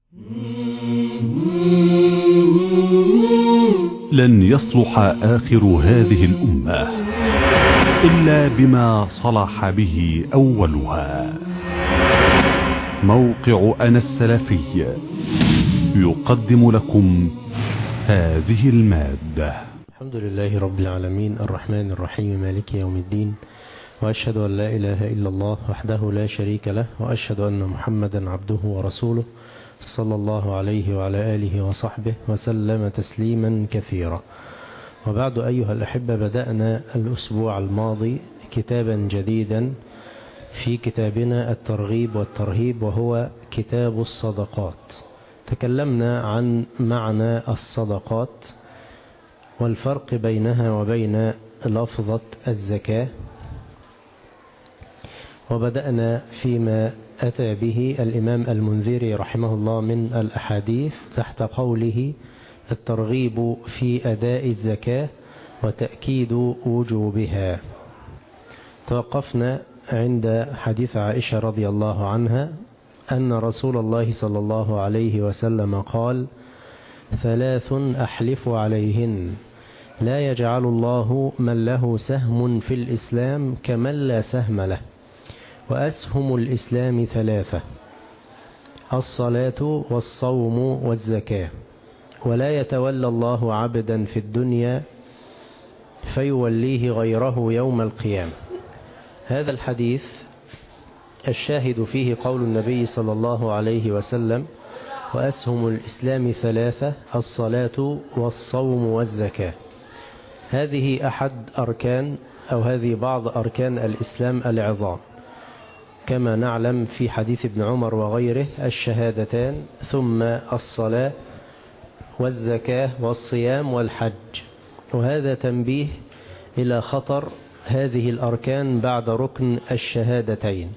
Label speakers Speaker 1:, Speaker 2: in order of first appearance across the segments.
Speaker 1: لن يصلح آخر هذه الأمة إلا بما صلح به أولها. موقع أنا السلفي يقدم لكم هذه المادة.
Speaker 2: الحمد لله رب العالمين الرحمن الرحيم مالك يوم الدين، وأشهد أن لا إله إلا الله وحده لا شريك له، وأشهد أن محمدا عبده ورسوله صلى الله عليه وعلى آله وصحبه وسلم تسليما كثيرا. وبعد أيها الأحبة، بدأنا الأسبوع الماضي كتابا جديدا في كتابنا الترغيب والترهيب، وهو كتاب الصدقات. تكلمنا عن معنى الصدقات والفرق بينها وبين لفظة الزكاة، وبدأنا فيما أتى به الإمام المنذري رحمه الله من الأحاديث تحت قوله الترغيب في أداء الزكاة وتأكيد وجوبها. توقفنا عند حديث عائشة رضي الله عنها أن رسول الله صلى الله عليه وسلم قال: ثلاث أحلف عليهن لا يجعل الله من له سهم في الإسلام كمن لا سهم له، وأسهم الإسلام ثلاثة: الصلاة والصوم والزكاة، ولا يتولى الله عبدا في الدنيا فيوليه غيره يوم القيامة. هذا الحديث الشاهد فيه قول النبي صلى الله عليه وسلم: وأسهم الإسلام ثلاثة: الصلاة والصوم والزكاة. هذه أحد أركان أو هذه بعض أركان الإسلام العظام، كما نعلم في حديث ابن عمر وغيره: الشهادتان، ثم الصلاة والزكاة والصيام والحج. وهذا تنبيه إلى خطر هذه الأركان بعد ركن الشهادتين.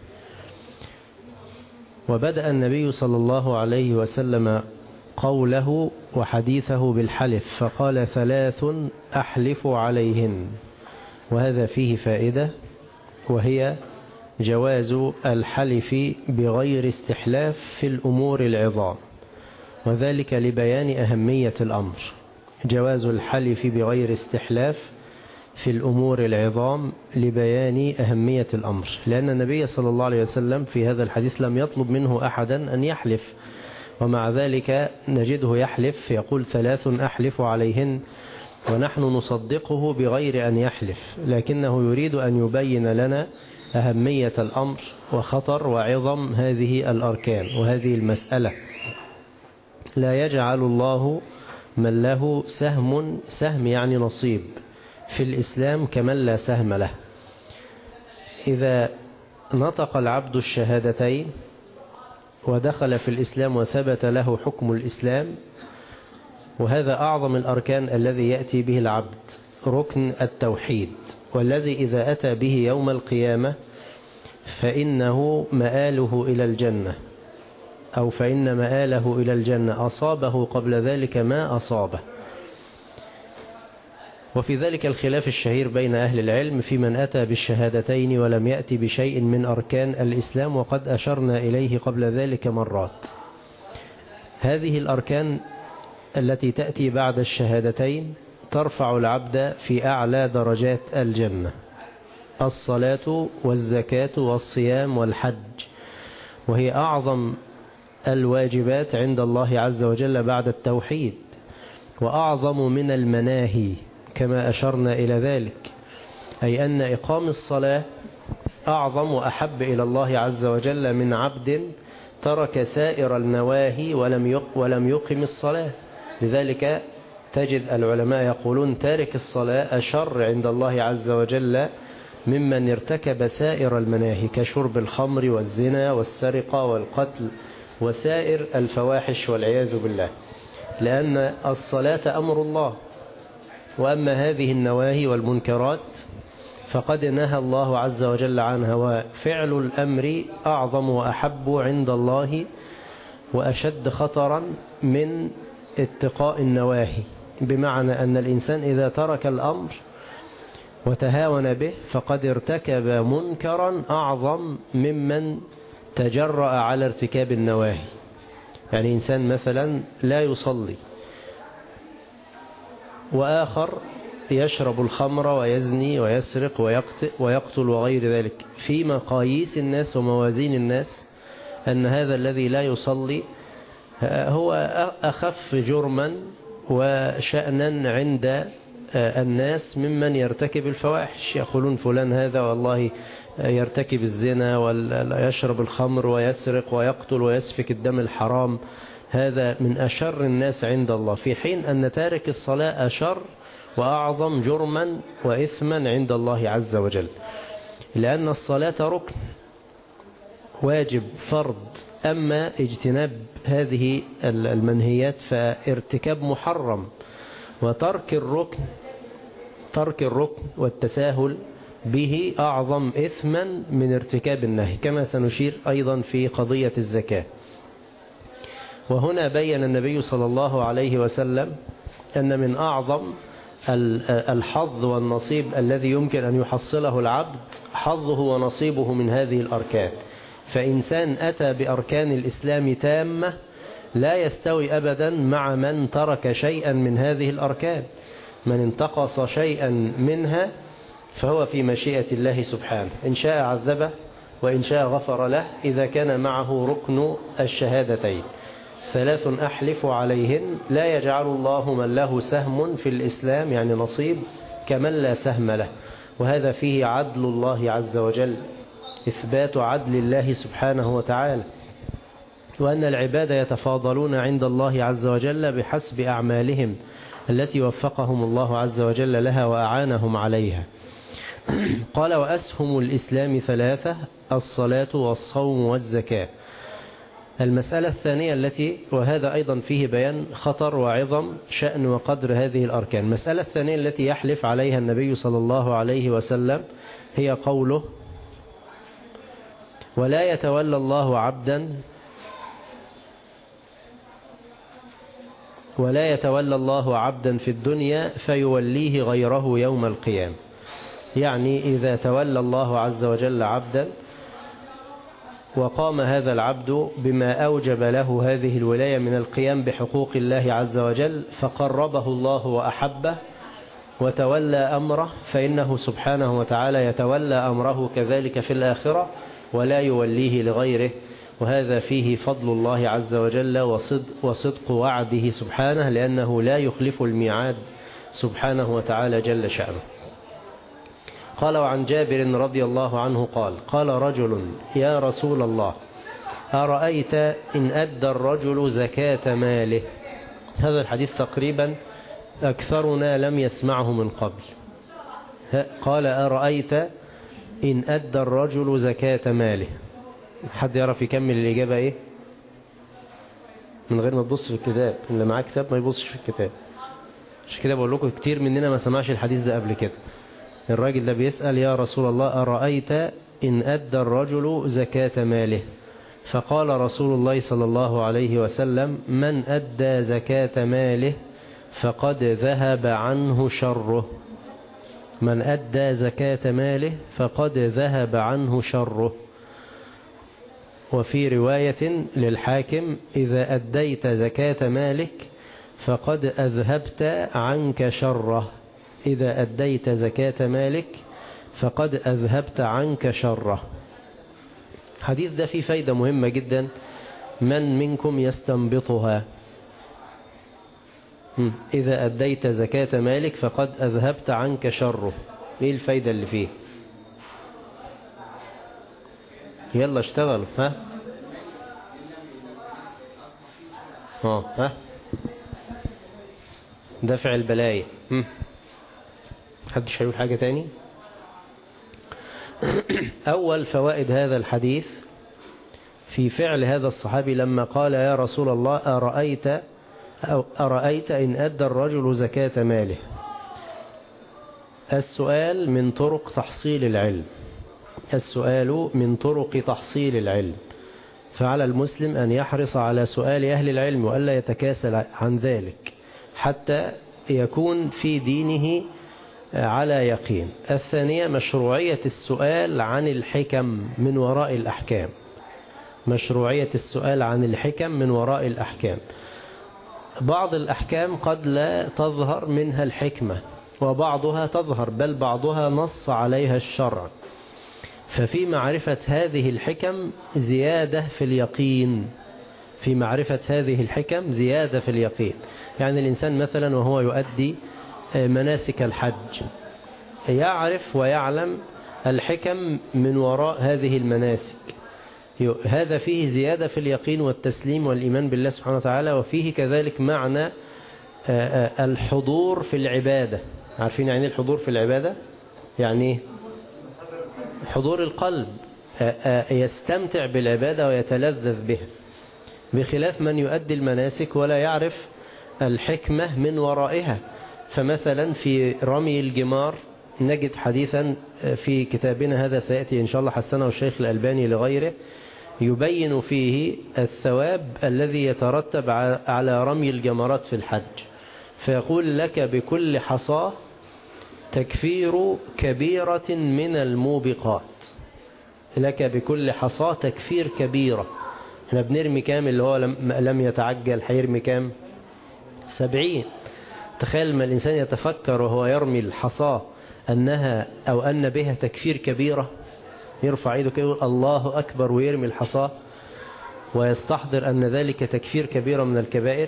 Speaker 2: وبدأ النبي صلى الله عليه وسلم قوله وحديثه بالحلف، فقال: ثلاث أحلف عليهن. وهذا فيه فائدة، وهي جواز الحلف بغير استحلاف في الأمور العظام، وذلك لبيان أهمية الأمر. جواز الحلف بغير استحلاف في الأمور العظام لبيان أهمية الأمر، لأن النبي صلى الله عليه وسلم في هذا الحديث لم يطلب منه أحدا أن يحلف، ومع ذلك نجده يحلف، يقول: ثلاث أحلف عليهن، ونحن نصدقه بغير أن يحلف، لكنه يريد أن يبين لنا أهمية الأمر وخطر وعظم هذه الأركان وهذه المسألة. لا يجعل الله من له سهم يعني نصيب في الإسلام كمن لا سهم له. إذا نطق العبد الشهادتين ودخل في الإسلام وثبت له حكم الإسلام، وهذا أعظم الأركان الذي يأتي به العبد، ركن التوحيد، والذي إذا أتى به يوم القيامة فإنه مآله إلى الجنة، أو فإن مآله إلى الجنة، أصابه قبل ذلك ما أصابه. وفي ذلك الخلاف الشهير بين أهل العلم في من أتى بالشهادتين ولم يأتي بشيء من أركان الإسلام، وقد أشرنا إليه قبل ذلك مرات. هذه الأركان التي تأتي بعد الشهادتين ترفع العبد في أعلى درجات الجنة: الصلاة والزكاة والصيام والحج، وهي أعظم الواجبات عند الله عز وجل بعد التوحيد، وأعظم من المناهي كما أشرنا إلى ذلك، أي أن إقام الصلاة أعظم وأحب إلى الله عز وجل من عبد ترك سائر النواهي ولم يقم الصلاة. لذلك تجد العلماء يقولون: تارك الصلاة أشر عند الله عز وجل ممن ارتكب سائر المناهي كشرب الخمر والزنا والسرقة والقتل وسائر الفواحش والعياذ بالله، لأن الصلاة أمر الله، وأما هذه النواهي والمنكرات فقد نهى الله عز وجل عنها، وفعل الأمر أعظم وأحب عند الله وأشد خطرا من اتقاء النواهي، بمعنى أن الإنسان إذا ترك الأمر وتهاون به فقد ارتكب منكرا أعظم ممن تجرأ على ارتكاب النواهي. يعني إنسان مثلا لا يصلي، وآخر يشرب الخمر ويزني ويسرق ويقتل وغير ذلك، في مقاييس الناس وموازين الناس أن هذا الذي لا يصلي هو أخف جرما وشأنا عند الناس ممن يرتكب الفواحش. يقولون فلان هذا والله يرتكب الزنا ويشرب الخمر ويسرق ويقتل ويسفك الدم الحرام، هذا من أشر الناس عند الله، في حين أن تارك الصلاة أشر وأعظم جرما وإثما عند الله عز وجل، لأن الصلاة ركن واجب فرض. أما اجتناب هذه المنهيات فارتكاب محرم، وترك الركن والتساهل به أعظم إثما من ارتكاب النهي، كما سنشير أيضا في قضية الزكاة. وهنا بين النبي صلى الله عليه وسلم أن من أعظم الحظ والنصيب الذي يمكن أن يحصله العبد حظه ونصيبه من هذه الأركان. فإنسان أتى بأركان الإسلام تامة لا يستوي أبدا مع من ترك شيئا من هذه الأركان. من انتقص شيئا منها فهو في مشيئة الله سبحانه، إن شاء عذبه وإن شاء غفر له، إذا كان معه ركن الشهادتين. 3 أحلف عليهن لا يجعل الله من له سهم في الإسلام، يعني نصيب، كمن لا سهم له. وهذا فيه عدل الله عز وجل، إثبات عدل الله سبحانه وتعالى، وأن العباد يتفاضلون عند الله عز وجل بحسب أعمالهم التي وفقهم الله عز وجل لها وأعانهم عليها. قال: وأسهم الإسلام 3: الصلاة والصوم والزكاة. المسألة الثانية التي، وهذا أيضا فيه بيان خطر وعظم شأن وقدر هذه الأركان، المسألة الثانية التي يحلف عليها النبي صلى الله عليه وسلم هي قوله: ولا يتولى الله عبدا في الدنيا فيوليه غيره يوم القيامة. يعني إذا تولى الله عز وجل عبدا وقام هذا العبد بما أوجب له هذه الولاية من القيام بحقوق الله عز وجل، فقربه الله وأحبه وتولى أمره، فإنه سبحانه وتعالى يتولى أمره كذلك في الآخرة ولا يوليه لغيره. وهذا فيه فضل الله عز وجل وصدق وعده سبحانه، لأنه لا يخلف الميعاد سبحانه وتعالى جل شأنه. قال: وعن جابر رضي الله عنه قال: قال رجل: يا رسول الله، أرأيت إن أدى الرجل زكاة ماله. هذا الحديث تقريبا أكثرنا لم يسمعه من قبل. قال: أرأيت إن أدى الرجل زكاة ماله. حد يعرف يكمل الإجابة إيه؟ من غير ما تبص في الكتاب، اللي معاه كتاب ما يبصش في الكتاب. مش كده بقول لكم كتير مننا ما سمعش الحديث ده قبل كده. الراجل ده بيسأل: يا رسول الله، أرأيت إن أدى الرجل زكاة ماله. فقال رسول الله صلى الله عليه وسلم: من أدى زكاة ماله فقد ذهب عنه شره. من أدى زكاة ماله فقد ذهب عنه شره. وفي رواية للحاكم: إذا أديت زكاة مالك فقد أذهبت عنك شره. إذا أديت زكاة مالك فقد أذهبت عنك شره. الحديث ده فيه فايدة مهمة جدا، من منكم يستنبطها؟ إذا أديت زكاة مالك فقد أذهبت عنك شره، إيه الفايدة اللي فيه؟ يلا اشتغلوا. ها دفع البلايا. محدش هيقول حاجة تاني؟ أول فوائد هذا الحديث في فعل هذا الصحابي لما قال: يا رسول الله، أرأيت إن أدى الرجل زكاة ماله. السؤال من طرق تحصيل العلم، السؤال من طرق تحصيل العلم، فعلى المسلم أن يحرص على سؤال أهل العلم وألا يتكاسل عن ذلك حتى يكون في دينه على يقين. الثانية مشروعية السؤال عن الحكم من وراء الأحكام، مشروعية السؤال عن الحكم من وراء الأحكام. بعض الأحكام قد لا تظهر منها الحكمة، وبعضها تظهر، بل بعضها نص عليها الشرع، ففي معرفة هذه الحكم زيادة في اليقين. في معرفة هذه الحكم زيادة في اليقين. يعني الإنسان مثلا وهو يؤدي مناسك الحج يعرف ويعلم الحكم من وراء هذه المناسك، هذا فيه زيادة في اليقين والتسليم والإيمان بالله سبحانه وتعالى. وفيه كذلك معنى الحضور في العبادة. عارفين يعني الحضور في العبادة؟ يعني حضور القلب، يستمتع بالعبادة ويتلذذ بها، بخلاف من يؤدي المناسك ولا يعرف الحكمة من ورائها. فمثلا في رمي الجمار نجد حديثا في كتابنا هذا سيأتي إن شاء الله حسنه الشيخ الألباني لغيره، يبين فيه الثواب الذي يترتب على رمي الجمرات في الحج. فيقول لك بكل حصاة تكفير كبيرة من الموبقات. لك بكل حصاة تكفير كبيرة. احنا بنرمي كام؟ اللي هو لم يتعجل هيرمي كام؟ 70. تخيل ما الإنسان يتفكر وهو يرمي الحصاة أنها أو أن بها تكفير كبيرة، يرفع يده كده يقول الله أكبر ويرمي الحصاة ويستحضر أن ذلك تكفير كبيرة من الكبائر.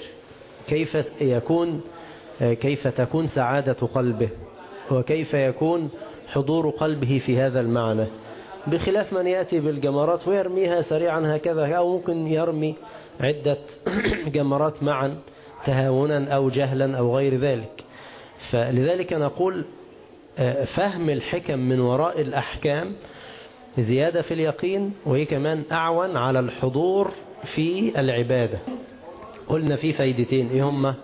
Speaker 2: كيف تكون سعادة قلبه، وكيف يكون حضور قلبه في هذا المعنى، بخلاف من يأتي بالجمرات ويرميها سريعا هكذا، أو ممكن يرمي عدة جمرات معا تهاونا أو جهلا أو غير ذلك. فلذلك نقول فهم الحكم من وراء الأحكام زيادة في اليقين، وهي كمان أعون على الحضور في العبادة. قلنا في فايدتين، إيه هما؟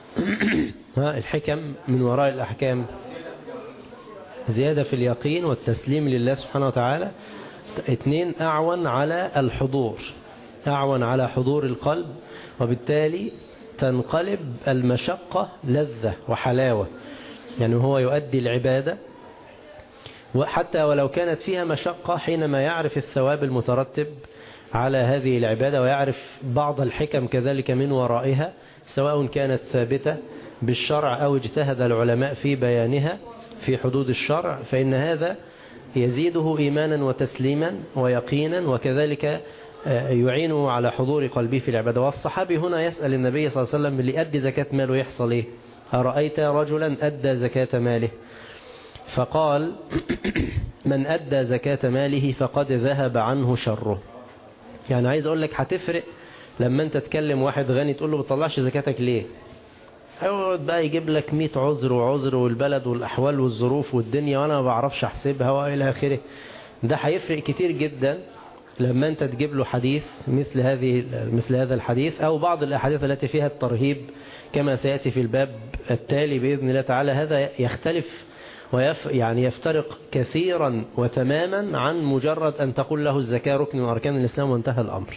Speaker 2: الحكم من وراء الأحكام زيادة في اليقين والتسليم لله سبحانه وتعالى. 2 أعون على الحضور، أعون على حضور القلب، وبالتالي تنقلب المشقة لذة وحلاوة. يعني هو يؤدي العبادة وحتى ولو كانت فيها مشقة، حينما يعرف الثواب المترتب على هذه العبادة ويعرف بعض الحكم كذلك من ورائها، سواء كانت ثابتة بالشرع أو اجتهد العلماء في بيانها في حدود الشرع، فإن هذا يزيده إيمانا وتسليما ويقينا، وكذلك يعينه على حضور قلبه في العبادة. والصحابي هنا يسأل النبي صلى الله عليه وسلم اللي أدي زكاة ماله يحصل إيه؟ أرأيت رجلا أدى زكاة ماله؟ فقال من أدى زكاة ماله فقد ذهب عنه شره. يعني عايز أقول لك هتفرق لما أنت تكلم واحد غني تقول له بتطلعش زكاتك ليه؟ هيقعد بقى يجيب لك 100 عذر وعذر، والبلد والأحوال والظروف والدنيا وأنا ما بعرفش أحسبها وإلى آخره. ده هيفرق كتير جدا لما أنت تجيب له حديث مثل هذا الحديث، أو بعض الأحاديث التي فيها الترهيب كما سيأتي في الباب التالي بإذن الله تعالى. هذا يختلف يعني يفترق كثيرا وتماما عن مجرد أن تقول له الزكاة ركن من أركان الإسلام وانتهى الأمر.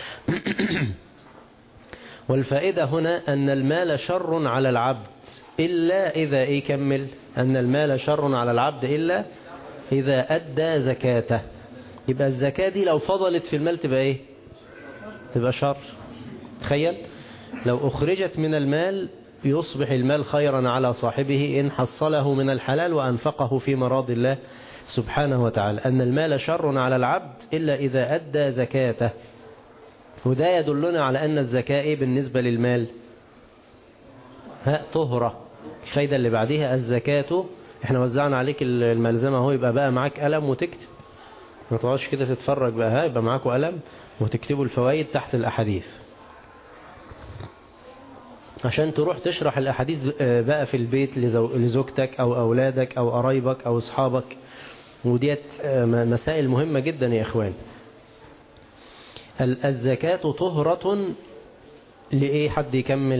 Speaker 2: والفائدة هنا أن المال شر على العبد إلا إذا يكمل أن المال شر على العبد إلا إذا أدى زكاته. يبقى الزكاة دي لو فضلت في المال تبقى إيه؟ تبقى شر. تخيل لو أخرجت من المال يصبح المال خيرا على صاحبه إن حصله من الحلال وأنفقه في مراض الله سبحانه وتعالى. أن المال شر على العبد إلا إذا أدى زكاته. وده يدلنا على أن الزكاة بالنسبة للمال طهرة. الفايدة اللي بعدها الزكاة، احنا وزعنا عليك الملزمة هو، يبقى بقى معاك قلم وتكتب، ما تقعدش كده تتفرج بقى، يبقى معاكوا قلم وتكتبوا الفوائد تحت الأحاديث عشان تروح تشرح الأحاديث بقى في البيت لزوجتك أو أولادك أو قرايبك أو أصحابك. وديت مسائل مهمة جدا يا إخوان. الزكاة طهرة لإيه؟ حد يكمل.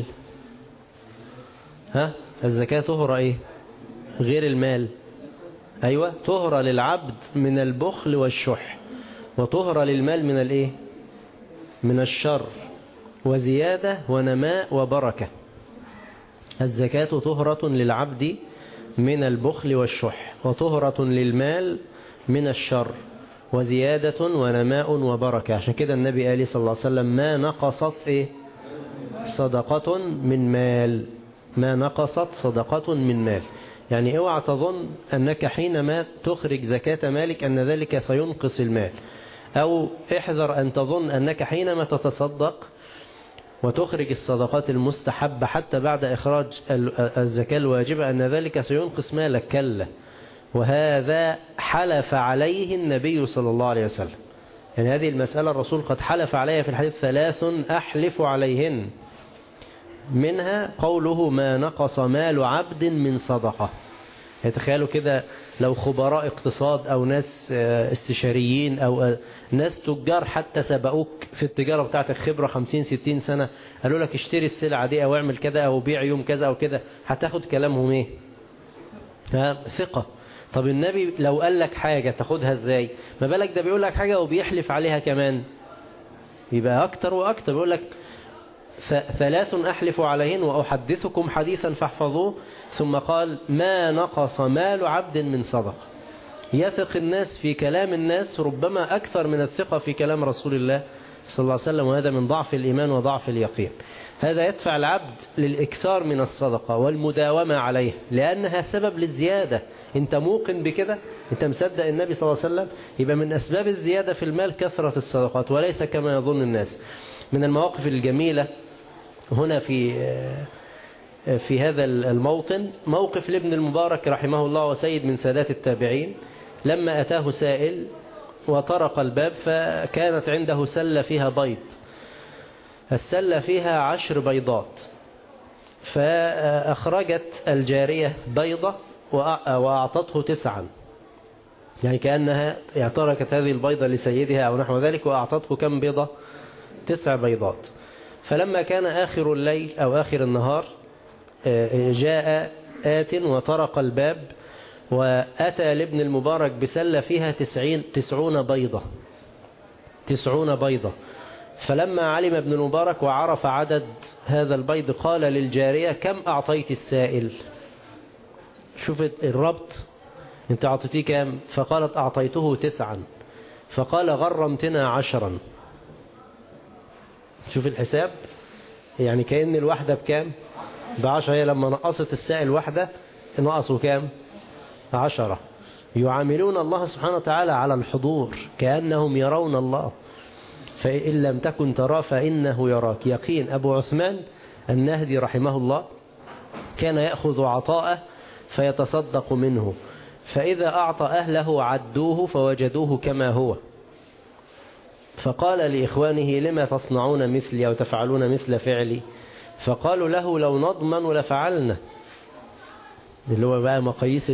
Speaker 2: الزكاة طهرة إيه غير المال؟ أيوة، طهرة للعبد من البخل والشح، وطهرة للمال من الإيه؟ من الشر وزيادة ونماء وبركة. الزكاة طهرة للعبد من البخل والشح، وطهرة للمال من الشر وزيادة ونماء وبركة. عشان كده النبي قال صلى الله عليه وسلم ما نقصت صدقة من مال، ما نقصت صدقة من مال. يعني اوعى تظن أنك حينما تخرج زكاة مالك أن ذلك سينقص المال، أو احذر أن تظن أنك حينما تتصدق وتخرج الصدقات المستحبة حتى بعد إخراج الزكاة الواجبة أن ذلك سينقص مالك، كلا. وهذا حلف عليه النبي صلى الله عليه وسلم. يعني هذه المسألة الرسول قد حلف عليها في الحديث 3 أحلف عليهن، منها قوله ما نقص مال عبد من صدقة. يتخيلوا كده لو خبراء اقتصاد أو ناس استشاريين أو ناس تجار حتى سبقوك في التجارة بتاعتك خبرة 50-60 سنة، قالوا لك اشتري السلعة دي أو اعمل كذا أو بيع يوم كذا أو كده، هتاخد كلامهم ايه؟ ثقة. طب النبي لو قال لك حاجة تاخدها ازاي؟ ما بالك ده بيقول لك حاجة وبيحلف عليها كمان، يبقى أكتر وأكتر. بيقول لك 3 أحلف عليهن وأحدثكم حديثا فاحفظوه، ثم قال ما نقص مال عبد من صدقة. يثق الناس في كلام الناس ربما أكثر من الثقة في كلام رسول الله صلى الله عليه وسلم، وهذا من ضعف الإيمان وضعف اليقين. هذا يدفع العبد للإكثار من الصدقة والمداومة عليها، لأنها سبب للزيادة. أنت موقن بكده، أنت مصدق النبي صلى الله عليه وسلم، يبقى من أسباب الزيادة في المال كثرة الصدقات وليس كما يظن الناس. من المواقف الجميلة هنا في هذا الموطن موقف لابن المبارك رحمه الله وسيد من سادات التابعين، لما أتاه سائل وطرق الباب فكانت عنده سلة فيها بيض، السلة فيها 10 بيضات، فأخرجت الجارية بيضة وأعطته 9، يعني كأنها تركت هذه البيضة لسيدها أو نحو ذلك وأعطته كم بيضة؟ 9 بيضات. فلما كان آخر الليل أو آخر النهار جاء آت وطرق الباب وأتى لابن المبارك بسلة فيها 90 بيضة، 90 بيضة. فلما علم ابن المبارك وعرف عدد هذا البيض قال للجارية كم أعطيت السائل؟ شوفت الربط، انت أعطيتيه كم؟ فقالت أعطيته 9، فقال غرمتنا 10. شوف الحساب، يعني كأن الواحدة بكام؟ ب10. هي لما نقصت السائل واحدة نقصوا كام؟ 10. يعاملون الله سبحانه وتعالى على الحضور كأنهم يرون الله، فإن لم تكن ترى فإنه يراك. يقين. أبو عثمان النهدي رحمه الله كان يأخذ عطاءه فيتصدق منه، فإذا أعطى أهله عدوه فوجدوه كما هو، فقال لإخوانه لما تصنعون مثلي أو تفعلون مثل فعلي؟ فقالوا له لو نضمن لفعلنا، اللي هو بقى مقاييس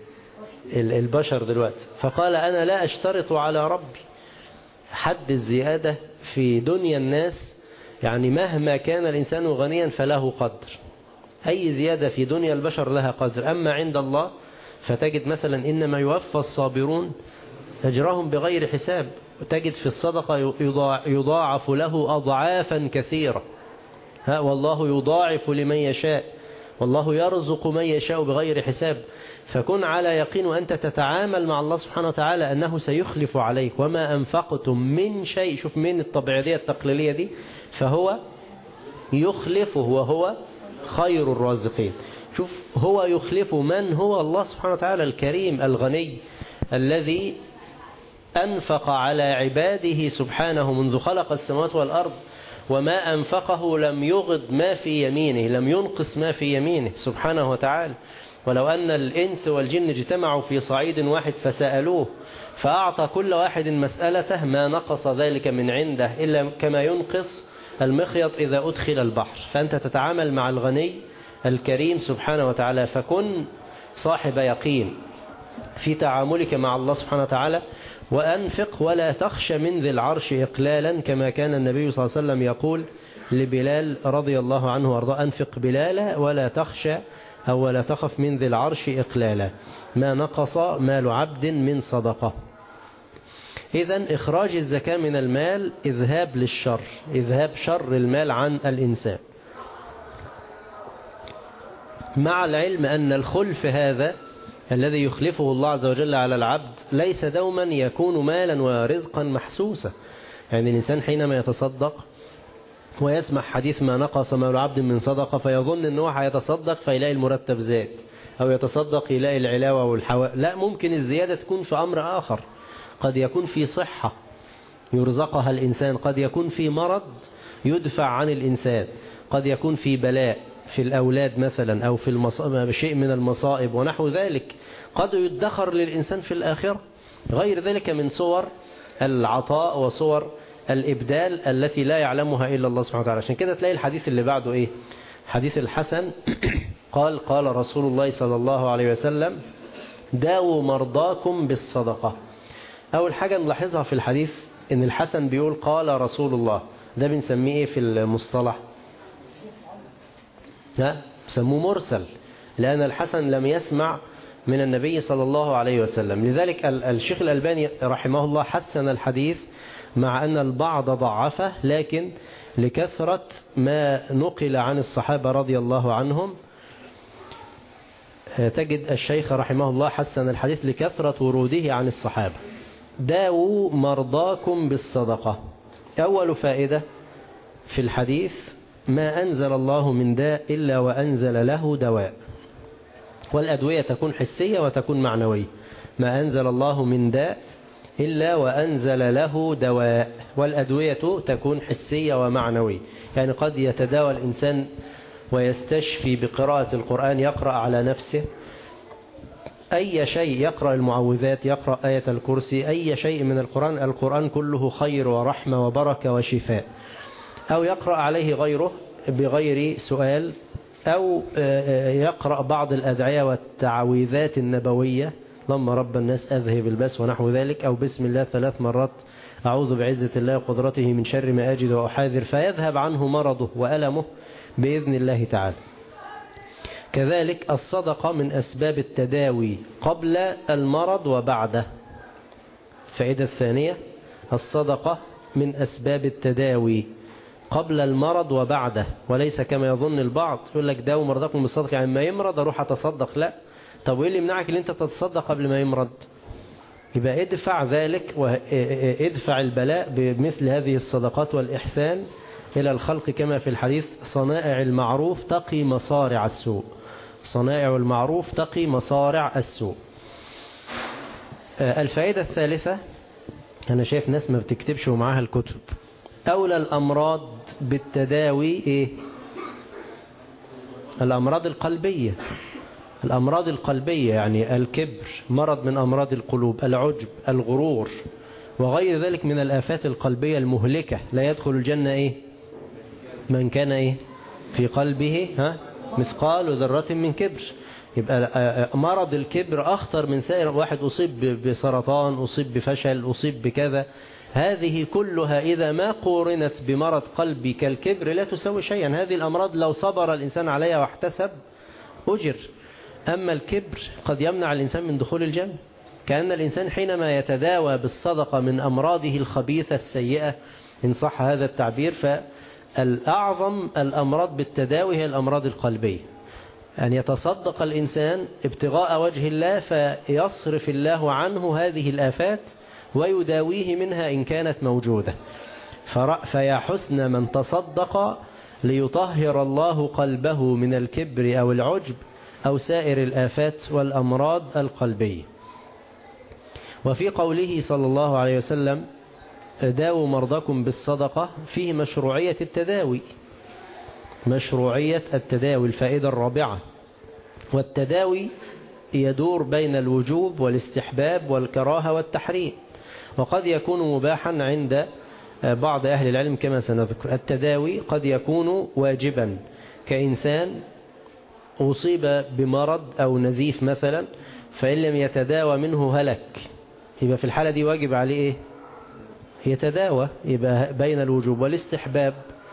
Speaker 2: البشر دلوقتي. فقال أنا لا أشترط على ربي حد الزيادة في دنيا الناس، يعني مهما كان الإنسان غنيا فله قدر، أي زيادة في دنيا البشر لها قدر. أما عند الله فتجد مثلا إنما يوفى الصابرون أجرهم بغير حساب، وتجد في الصدقة يضاعف له أضعافا كثيرة. والله يضاعف لمن يشاء والله يرزق من يشاء بغير حساب. فكن على يقين وأنت تتعامل مع الله سبحانه وتعالى أنه سيخلف عليك، وما أنفقتم من شيء، شوف من الطبيعية التقليلية دي، فهو يخلفه وهو خير الرازقين. شوف هو يخلف من هو الله سبحانه وتعالى الكريم الغني الذي أنفق على عباده سبحانه منذ خلق السماوات والأرض، وما أنفقه لم يغض ما في يمينه، لم ينقص ما في يمينه سبحانه وتعالى. ولو أن الإنس والجن اجتمعوا في صعيد واحد فسألوه فأعطى كل واحد مسألته ما نقص ذلك من عنده إلا كما ينقص المخيط إذا أدخل البحر. فأنت تتعامل مع الغني الكريم سبحانه وتعالى، فكن صاحب يقين في تعاملك مع الله سبحانه وتعالى، وأنفق ولا تخشى من ذي العرش إقلالا، كما كان النبي صلى الله عليه وسلم يقول لبلال رضي الله عنه وارضاه أنفق بلالا ولا تخشى أو ولا تخف من ذي العرش إقلالا، ما نقص مال عبد من صدقة. إذن إخراج الزكاة من المال إذهاب للشر، إذهاب شر المال عن الإنسان، مع العلم أن الخلف هذا الذي يخلفه الله عز وجل على العبد ليس دوما يكون مالا ورزقا محسوسا. يعني الإنسان حينما يتصدق ويسمع حديث ما نقص مال عبد من صدقة فيظن أنه هيتصدق فيلاقي المرتب زاد، أو يتصدق يلاقي العلاوة والحواء. لا، ممكن الزيادة تكون في أمر آخر، قد يكون في صحة يرزقها الإنسان، قد يكون في مرض يدفع عن الإنسان، قد يكون في بلاء في الأولاد مثلا، أو في شيء من المصائب ونحو ذلك، قد يدخر للإنسان في الآخرة. غير ذلك من صور العطاء وصور الإبدال التي لا يعلمها إلا الله سبحانه وتعالى. عشان كده تلاقي الحديث اللي بعده إيه؟ حديث الحسن قال رسول الله صلى الله عليه وسلم: داووا مرضاكم بالصدقة. أول حاجة نلاحظها في الحديث إن الحسن بيقول قال رسول الله، ده بنسميه إيه في المصطلح؟ سموه مرسل، لأن الحسن لم يسمع من النبي صلى الله عليه وسلم. لذلك الشيخ الألباني رحمه الله حسن الحديث، مع أن البعض ضعفه، لكن لكثرة ما نقل عن الصحابة رضي الله عنهم تجد الشيخ رحمه الله حسن الحديث لكثرة وروده عن الصحابة. داووا مرضاكم بالصدقة. أول فائدة في الحديث: ما أنزل الله من داء إلا وأنزل له دواء. والأدوية تكون حسية وتكون معنوية. ما أنزل الله من داء إلا وأنزل له دواء، والأدوية تكون حسية ومعنوية. يعني قد يتداوى الإنسان ويستشفي بقراءة القرآن، يقرأ على نفسه أي شيء، يقرأ المعوذات، يقرأ آية الكرسي، أي شيء من القرآن كله خير ورحمة وبركة وشفاء. أو يقرأ عليه غيره بغير سؤال، أو يقرأ بعض الأدعية والتعويذات النبوية، اللهم رب الناس أذهب الباس ونحو ذلك، أو بسم الله 3 مرات، أعوذ بعزة الله وقدرته من شر ما أجد وأحاذر، فيذهب عنه مرضه وألمه بإذن الله تعالى. كذلك الصدقة من أسباب التداوي قبل المرض وبعده. الفائدة الثانية: الصدقة من أسباب التداوي قبل المرض وبعده، وليس كما يظن البعض يقول لك داووا مرضاكم بالصدقة، يعني ما يمرض أروح أتصدق. لا. طب وإيه اللي يمنعك اللي أنت تتصدق قبل ما يمرض؟ يبقى ادفع ذلك، وادفع البلاء بمثل هذه الصدقات والإحسان إلى الخلق، كما في الحديث: صنائع المعروف تقي مصارع السوء. صنائع المعروف تقي مصارع السوء. الفائدة الثالثة: أنا شايف ناس ما بتكتبش ومعاها الكتب. أولى الأمراض بالتداوي إيه؟ الأمراض القلبية. الأمراض القلبية يعني الكبر، مرض من أمراض القلوب، العجب، الغرور، وغير ذلك من الآفات القلبية المهلكة. لا يدخل الجنة إيه؟ من كان إيه؟ في قلبه مثقال ذرة من كبر. يبقى مرض الكبر أخطر من سائر. واحد أصيب بسرطان، أصيب بفشل، أصيب بكذا، هذه كلها إذا ما قورنت بمرض قلبي كالكبر لا تسوي شيئا. هذه الأمراض لو صبر الإنسان عليها واحتسب أجر. أما الكبر قد يمنع الإنسان من دخول الجنة. كأن الإنسان حينما يتداوى بالصدقة من أمراضه الخبيثة السيئة، إن صح هذا التعبير، فالأعظم الأمراض بالتداوي هي الأمراض القلبية. أن يتصدق الإنسان ابتغاء وجه الله فيصرف الله عنه هذه الآفات ويداويه منها إن كانت موجودة. فيا حسن من تصدق ليطهر الله قلبه من الكبر أو العجب أو سائر الآفات والأمراض القلبية. وفي قوله صلى الله عليه وسلم: داووا مرضاكم بالصدقة، فيه مشروعية التداوي. مشروعية التداوي. الفائدة الرابعة: والتداوي يدور بين الوجوب والاستحباب والكراهة والتحريم، وقد يكون مباحا عند بعض أهل العلم كما سنذكر. التداوي قد يكون واجبا، كإنسان أصيب بمرض أو نزيف مثلا، فإن لم يتداوى منه هلك، يبقى في الحالة دي واجب عليه إيه؟ يتداوى. يبقى بين الوجوب والاستحباب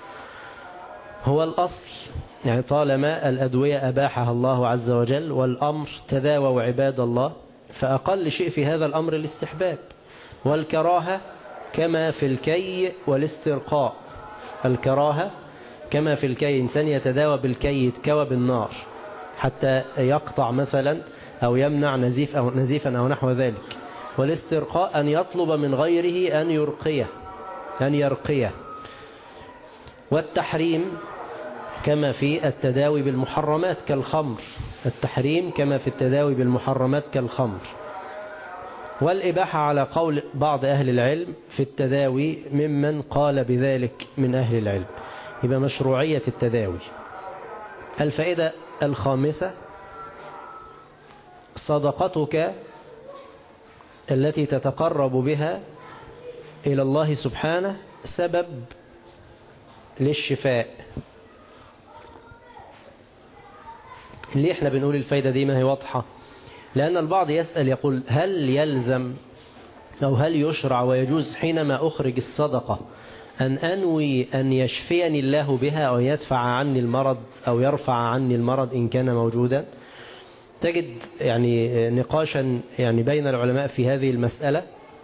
Speaker 2: هو الأصل، يعني طالما الأدوية أباحها الله عز وجل والأمر تداووا عباد الله، فأقل شيء في هذا الأمر الاستحباب. والكراهة كما في الكي والاسترقاء. الكراهة كما في الكي، إنسان يتداوى بالكي، يتكوى بالنار، حتى يقطع مثلا أو يمنع نزيفا أو نحو ذلك. والاسترقاء أن يطلب من غيره أن يرقيه. والتحريم كما في التداوي بالمحرمات كالخمر، التحريم كما في التداوي بالمحرمات كالخمر. والإباحة على قول بعض أهل العلم في التداوي ممن قال بذلك من أهل العلم، يبقى مشروعية التداوي. الفائدة الخامسة: صدقتك التي تتقرب بها إلى الله سبحانه سبب للشفاء. ليه احنا بنقول الفايدة دي؟ ما هي واضحة. لأن البعض يسأل يقول: هل يلزم أو هل يشرع ويجوز حينما أخرج الصدقة أن أنوي أن يشفيني الله بها أو يدفع عني المرض أو يرفع عني المرض إن كان موجودا؟ تجد يعني نقاشا يعني بين العلماء في هذه المسألة.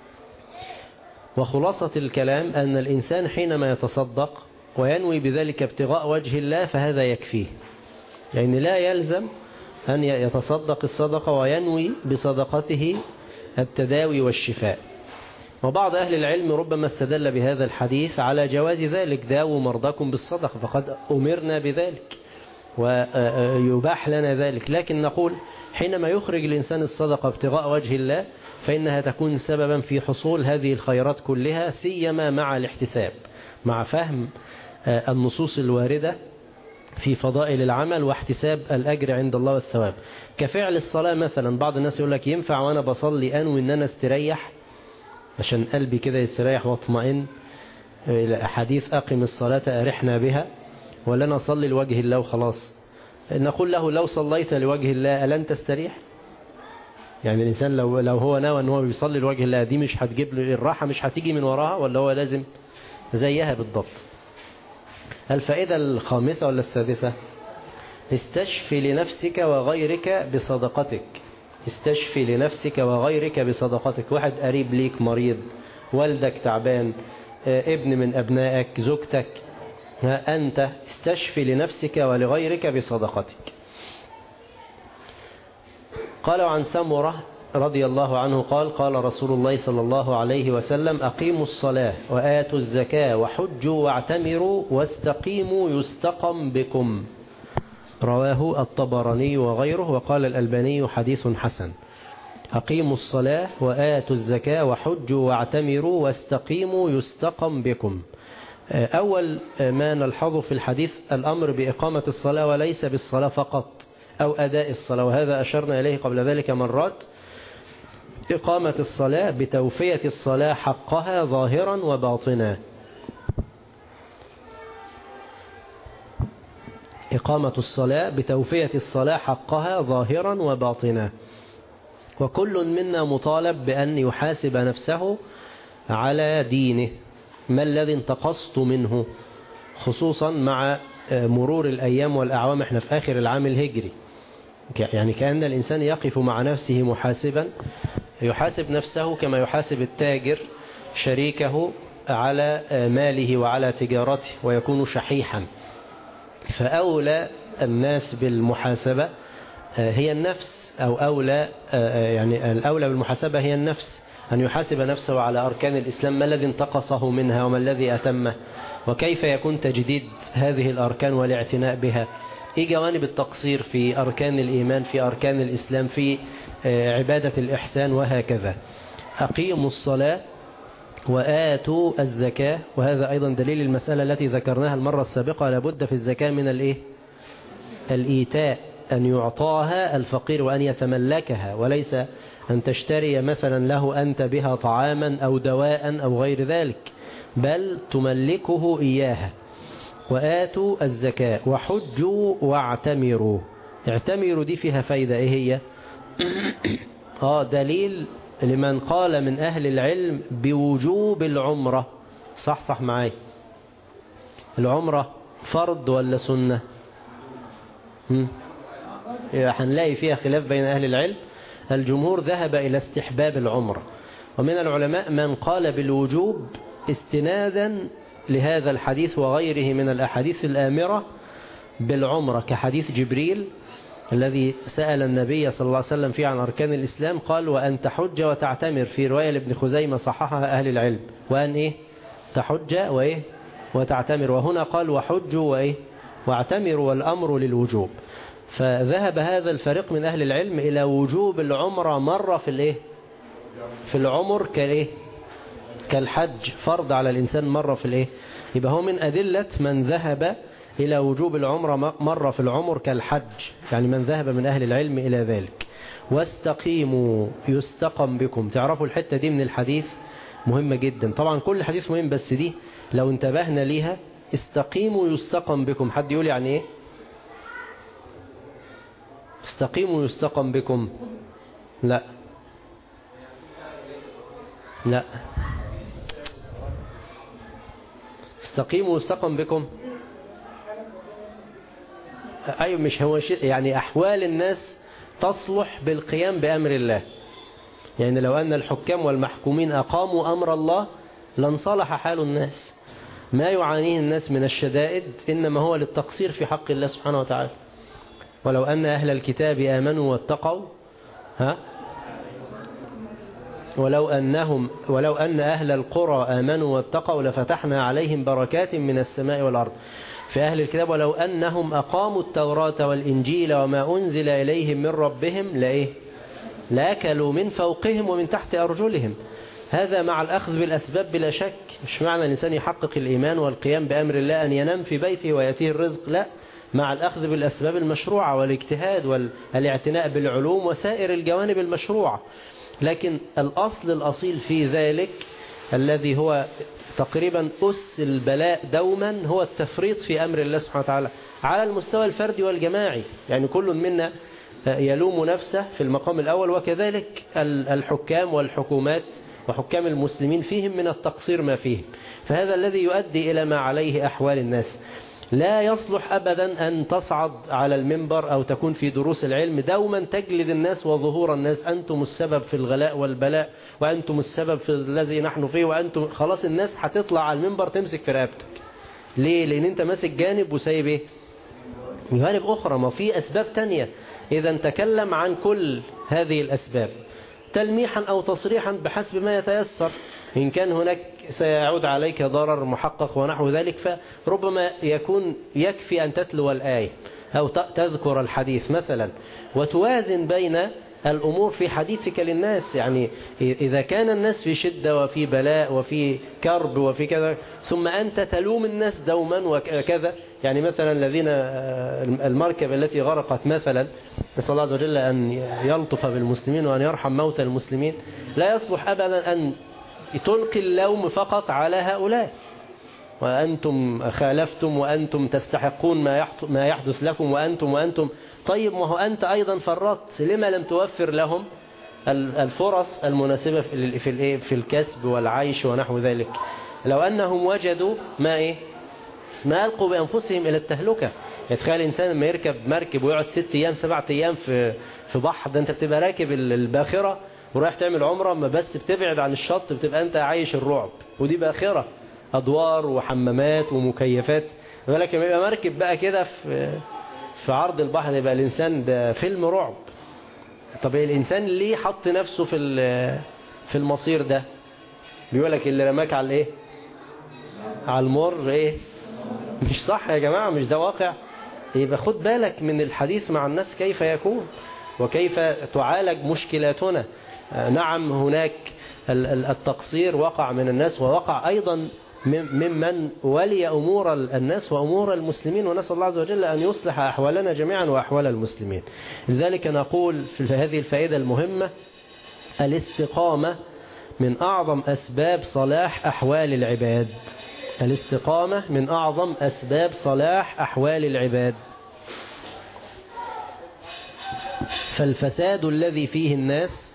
Speaker 2: وخلاصة الكلام أن الإنسان حينما يتصدق وينوي بذلك ابتغاء وجه الله فهذا يكفيه، يعني لا يلزم أن يتصدق الصدقة وينوي بصدقته التداوي والشفاء. وبعض أهل العلم ربما استدل بهذا الحديث على جواز ذلك: داووا مرضاكم بالصدقة، فقد أمرنا بذلك ويباح لنا ذلك. لكن نقول حينما يخرج الإنسان الصدقة ابتغاء وجه الله فإنها تكون سببا في حصول هذه الخيرات كلها، سيما مع الاحتساب، مع فهم النصوص الواردة في فضائل العمل واحتساب الأجر عند الله والثواب. كفعل الصلاة مثلا، بعض الناس يقول لك: ينفع وأنا بصلي أنوي أن أنا استريح عشان قلبي كده يستريح واطمئن، حديث أقم الصلاة أرحنا بها، ولا أنا أصلي لوجه الله وخلاص؟ نقول له: لو صليت لوجه الله ألن تستريح؟ يعني الإنسان لو هو ناوى أنه بيصلي لوجه الله، دي مش هتجيب له الراحة، مش هتيجي من وراها، ولا هو لازم زيها بالضبط؟ الفائدة الخامسة ولا السادسة: استشفي لنفسك وغيرك بصدقتك. استشفي لنفسك وغيرك بصدقتك. واحد قريب ليك مريض، والدك تعبان، ابن من أبنائك، زوجتك، أنت استشفي لنفسك ولغيرك بصدقتك. قالوا عن سمرة رضي الله عنه قال: قال رسول الله صلى الله عليه وسلم: أقيموا الصلاة وآتوا الزكاة وحجوا واعتمروا واستقيموا يستقم بكم. رواه الطبراني وغيره، وقال الألباني حديث حسن. أقيموا الصلاة وآتوا الزكاة وحجوا واعتمروا واستقيموا يستقم بكم. أول ما نلحظه في الحديث الأمر بإقامة الصلاة وليس بالصلاة فقط أو أداء الصلاة، وهذا أشرنا إليه قبل ذلك مرات. إقامة الصلاة بتوفية الصلاة حقها ظاهرا وباطنا. إقامة الصلاة بتوفية الصلاة حقها ظاهرا وباطنا. وكل منا مطالب بأن يحاسب نفسه على دينه، ما الذي انتقصت منه، خصوصا مع مرور الأيام والأعوام. احنا في آخر العام الهجري، يعني كأن الإنسان يقف مع نفسه محاسبا، يحاسب نفسه كما يحاسب التاجر شريكه على ماله وعلى تجارته، ويكون شحيحا. فأولى الناس بالمحاسبة هي النفس، أو أولى يعني الأولى بالمحاسبة هي النفس، أن يحاسب نفسه على أركان الإسلام، ما الذي انتقصه منها وما الذي أتمه، وكيف يكون تجديد هذه الأركان والاعتناء بها. إيه جوانب التقصير في أركان الإيمان، في أركان الإسلام، في عبادة الإحسان، وهكذا. أقيموا الصلاة وآتوا الزكاة، وهذا أيضا دليل المسألة التي ذكرناها المرة السابقة: لابد في الزكاة من الإيتاء، أن يعطاها الفقير وأن يتملكها، وليس أن تشتري مثلا له أنت بها طعاما أو دواء أو غير ذلك، بل تملكه إياها. وآتوا الزكاة وحجوا واعتمروا. اعتمروا دي فيها فايدة، إيه هي؟ دليل لمن قال من أهل العلم بوجوب العمرة. صح معاي، العمرة فرض ولا سنة؟ هنلاقي فيها خلاف بين أهل العلم. الجمهور ذهب إلى استحباب العمرة، ومن العلماء من قال بالوجوب استنادا لهذا الحديث وغيره من الأحاديث الآمرة بالعمرة، كحديث جبريل الذي سأل النبي صلى الله عليه وسلم فيه عن أركان الإسلام، قال وأن تحج وتعتمر، في رواية لابن خزيمة صححها أهل العلم، وأن إيه تحج وإيه وتعتمر، وهنا قال وحجوا وإيه واعتمروا، والأمر للوجوب. فذهب هذا الفريق من أهل العلم إلى وجوب العمرة مرة في الإيه في العمر كالإيه كالحج، فرض على الإنسان مرة في الإيه. يبقى هو من أدلة من ذهب إلى وجوب العمرة مرة في العمر كالحج، يعني من ذهب من أهل العلم إلى ذلك. واستقيموا يستقم بكم، تعرفوا الحتة دي من الحديث مهمة جدا، طبعا كل حديث مهم بس دي لو انتبهنا ليها. استقيموا يستقم بكم، حد يقول يعني ايه استقيموا يستقم بكم؟ لا لا، استقيموا يستقم بكم أيوة، مش هو شيء يعني أحوال الناس تصلح بالقيام بأمر الله. يعني لو أن الحكام والمحكومين أقاموا أمر الله لانصلح حال الناس. ما يعانيه الناس من الشدائد إنما هو للتقصير في حق الله سبحانه وتعالى. ولو أن أهل الكتاب آمنوا واتقوا ولو أن أهل القرى آمنوا واتقوا لفتحنا عليهم بركات من السماء والأرض. في أهل الكتاب ولو أنهم أقاموا التوراة والإنجيل وما أنزل إليهم من ربهم لأكلوا من فوقهم ومن تحت أرجلهم. هذا مع الأخذ بالأسباب بلا شك. مش معنى الإنسان يحقق الإيمان والقيام بأمر الله أن ينام في بيته ويأتيه الرزق، لا، مع الأخذ بالأسباب المشروعة والاجتهاد والاعتناء بالعلوم وسائر الجوانب المشروعة. لكن الأصل الأصيل في ذلك الذي هو تقريبا أس البلاء دوما هو التفريط في أمر الله سبحانه وتعالى على المستوى الفردي والجماعي. يعني كل منا يلوم نفسه في المقام الأول، وكذلك الحكام والحكومات وحكام المسلمين فيهم من التقصير ما فيهم. فهذا الذي يؤدي إلى ما عليه أحوال الناس. لا يصلح أبدا أن تصعد على المنبر أو تكون في دروس العلم دوما تجلد الناس وظهور الناس، أنتم السبب في الغلاء والبلاء، وأنتم السبب في الذي نحن فيه، وأنتم خلاص. الناس هتطلع على المنبر تمسك في رقبتك. ليه؟ لأن أنت ماسك جانب وسايب إيه؟ جوانب أخرى. ما في أسباب تانية. إذا تكلم عن كل هذه الأسباب تلميحا أو تصريحا بحسب ما يتيسر. إن كان هناك سيعود عليك ضرر محقق ونحو ذلك فربما يكون يكفي أن تتلو الآية أو تذكر الحديث مثلا، وتوازن بين الأمور في حديثك للناس. يعني إذا كان الناس في شدة وفي بلاء وفي كرب وفي كذا، ثم أنت تلوم الناس دوما وكذا، يعني مثلا الذين المركبة التي غرقت مثلا، نسأل الله عز وجل أن يلطف بالمسلمين وأن يرحم موتى المسلمين، لا يصلح أبدا أن تلقي اللوم فقط على هؤلاء، وأنتم خالفتم وأنتم تستحقون ما يحدث لكم وأنتم. طيب ما هو أنت أيضا فرطت، لما لم توفر لهم الفرص المناسبة في الكسب والعيش ونحو ذلك؟ لو أنهم وجدوا ما ألقوا بأنفسهم إلى التهلكة. يتخيل الإنسان لما يركب مركب ويقعد 6 أيام 7 أيام في بحر، ده أنت بتبقى راكب الباخرة ورايح تعمل عمرة، ما بس بتبعد عن الشط بتبقى أنت عايش الرعب، ودي باخرة أدوار وحمامات ومكيفات. ولكن يبقى مركب بقى كده في عرض البحر، يبقى الإنسان ده فيلم رعب. طب الإنسان ليه حط نفسه في المصير ده؟ بيقولك اللي رماك على إيه؟ على المر إيه؟ مش صح يا جماعة، مش ده واقع. يبقى خد بالك من الحديث مع الناس كيف يكون وكيف تعالج مشكلاتنا. نعم هناك التقصير وقع من الناس، ووقع أيضا ممن ولي أمور الناس وأمور المسلمين، ونسأل الله عز وجل أن يصلح أحوالنا جميعا وأحوال المسلمين. لذلك نقول في هذه الفائدة المهمة: الاستقامة من أعظم أسباب صلاح أحوال العباد. الاستقامة من أعظم أسباب صلاح أحوال العباد. فالفساد الذي فيه الناس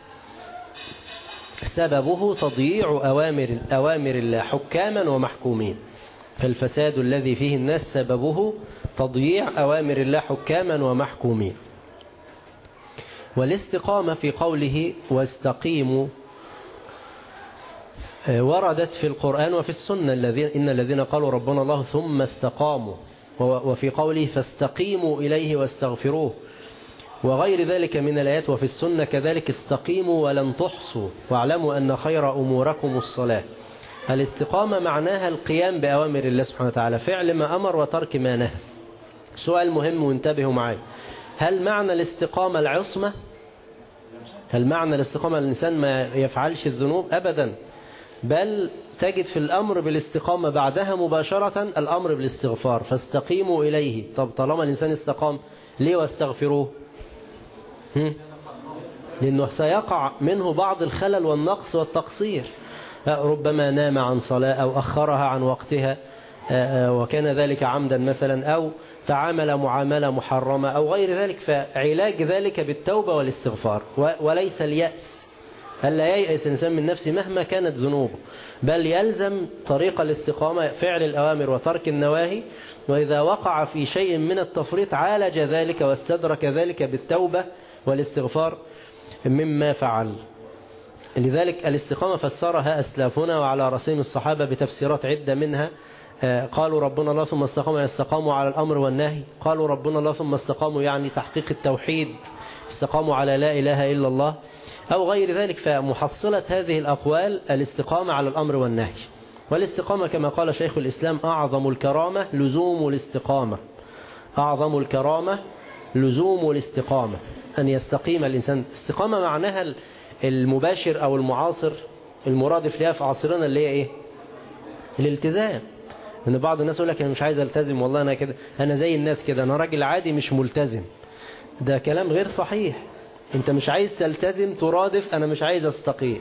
Speaker 2: سببه تضييع أوامر الله حكاما ومحكومين. فالفساد الذي فيه الناس سببه تضييع أوامر الله حكاما ومحكومين. والاستقامة في قوله واستقيموا وردت في القرآن وفي السنة: إن الذين قالوا ربنا الله ثم استقاموا. وفي قوله فاستقيموا إليه واستغفروه. وغير ذلك من الآيات وفي السنة كذلك استقيموا ولن تحصوا واعلموا أن خير أموركم الصلاة. الاستقامة معناها القيام بأوامر الله سبحانه وتعالى، فعل ما أمر وترك ما نهى. سؤال مهم وانتبهوا معي، هل معنى الاستقامة العصمة؟ هل معنى الاستقامة الإنسان ما يفعلش الذنوب؟ أبدا، بل تجد في الأمر بالاستقامة بعدها مباشرة الأمر بالاستغفار، فاستقيموا إليه. طب طالما الإنسان استقام ليه واستغفروه؟ لأنه سيقع منه بعض الخلل والنقص والتقصير، ربما نام عن صلاة أو أخرها عن وقتها وكان ذلك عمدا مثلا، أو تعامل معاملة محرمة أو غير ذلك، فعلاج ذلك بالتوبة والاستغفار وليس اليأس. ألا ييأس الإنسان من نفسه مهما كانت ذنوبه، بل يلزم طريق الاستقامة فعل الأوامر وترك النواهي، وإذا وقع في شيء من التفريط عالج ذلك واستدرك ذلك بالتوبة والاستغفار مما فعل. لذلك الاستقامة فسرها أسلافنا وعلى رأسهم الصحابة بتفسيرات عدة، منها قالوا ربنا الله ثم استقاموا، استقاموا على الأمر والنهي. قالوا ربنا الله ثم استقاموا يعني تحقيق التوحيد، استقاموا على لا إله إلا الله أو غير ذلك. فمحصلة هذه الأقوال الاستقامة على الأمر والنهي. والاستقامة كما قال شيخ الإسلام أعظم الكرامة لزوم الاستقامة. أعظم الكرامة لزوم الاستقامة، أن يستقيم الإنسان. استقامة معناها المباشر أو المعاصر المرادف لها في عصرنا اللي هي إيه؟ الالتزام. إن بعض الناس يقول لك أنا مش عايز ألتزم، والله أنا كده، أنا زي الناس كده، أنا راجل عادي مش ملتزم. ده كلام غير صحيح. أنت مش عايز تلتزم ترادف أنا مش عايز أستقيم.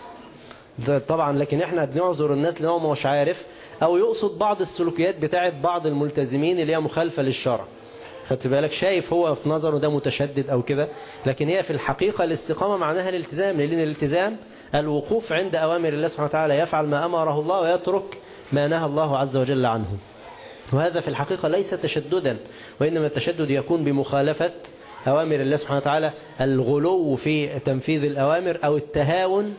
Speaker 2: ده طبعا، لكن إحنا بنعذر الناس لأنه مش عارف، أو يقصد بعض السلوكيات بتاعت بعض الملتزمين اللي هي مخالفة للشرع. خدت بالك؟ شايف هو في نظره ده متشدد أو كده، لكن هي في الحقيقة الاستقامة معناها الالتزام. لأن الالتزام الوقوف عند أوامر الله سبحانه وتعالى، يفعل ما أمره الله ويترك ما نهى الله عز وجل عنه. وهذا في الحقيقة ليس تشددا، وإنما التشدد يكون بمخالفة أوامر الله سبحانه وتعالى، الغلو في تنفيذ الأوامر أو التهاون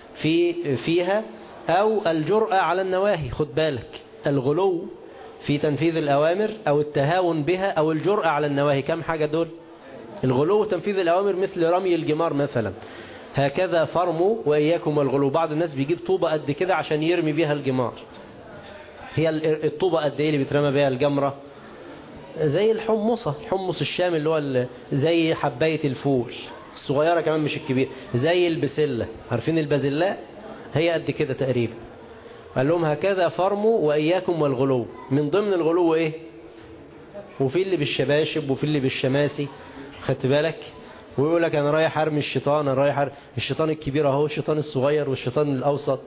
Speaker 2: فيها أو الجرأة على النواهي. خد بالك، الغلو في تنفيذ الأوامر أو التهاون بها أو الجرأة على النواهي، كم حاجة دول؟ الغلو تنفيذ الأوامر مثل رمي الجمار مثلا، هكذا فرموا وإياكم والغلو. بعض الناس بيجيب طوبة قد كده عشان يرمي بيها الجمار. هي الطوبة قد ايه اللي بيترمى بيها الجمرة؟ زي الحمصة، الحمص الشام اللي هو زي حباية الفول الصغيرة كمان مش الكبير، زي البسلة، عارفين البازلاء؟ هي قد كده تقريبا. قال لهم هكذا فرموا وإياكم والغلو. من ضمن الغلو ايه؟ وفي اللي بالشباشب وفي اللي بالشماسي، خدت بالك؟ ويقول لك انا رايح ارمي الشيطان، انا رايح الشيطان الكبير اهو، الشيطان الصغير والشيطان الاوسط،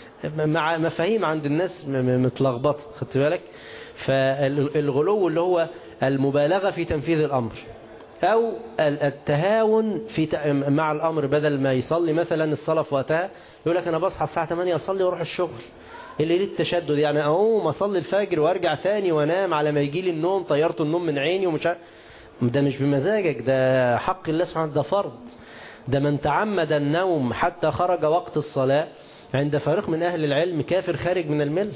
Speaker 2: مع مفاهيم عند الناس متلخبطه، خدت بالك؟ فالغلو اللي هو المبالغه في تنفيذ الامر، او التهاون مع الامر، بدل ما يصلي مثلا الصلاه في وقتها يقول لك انا بصحى الساعه 8 اصلي واروح الشغل. اللي ليه التشدد يعني اقوم اصلي الفجر وارجع تاني وانام على ما يجي لي النوم، طيرت النوم من عيني ومش ده مش بمزاجك، ده حق الله سبحانه، ده فرض. ده من تعمد النوم حتى خرج وقت الصلاة عند فريق من أهل العلم كافر خارج من الملة.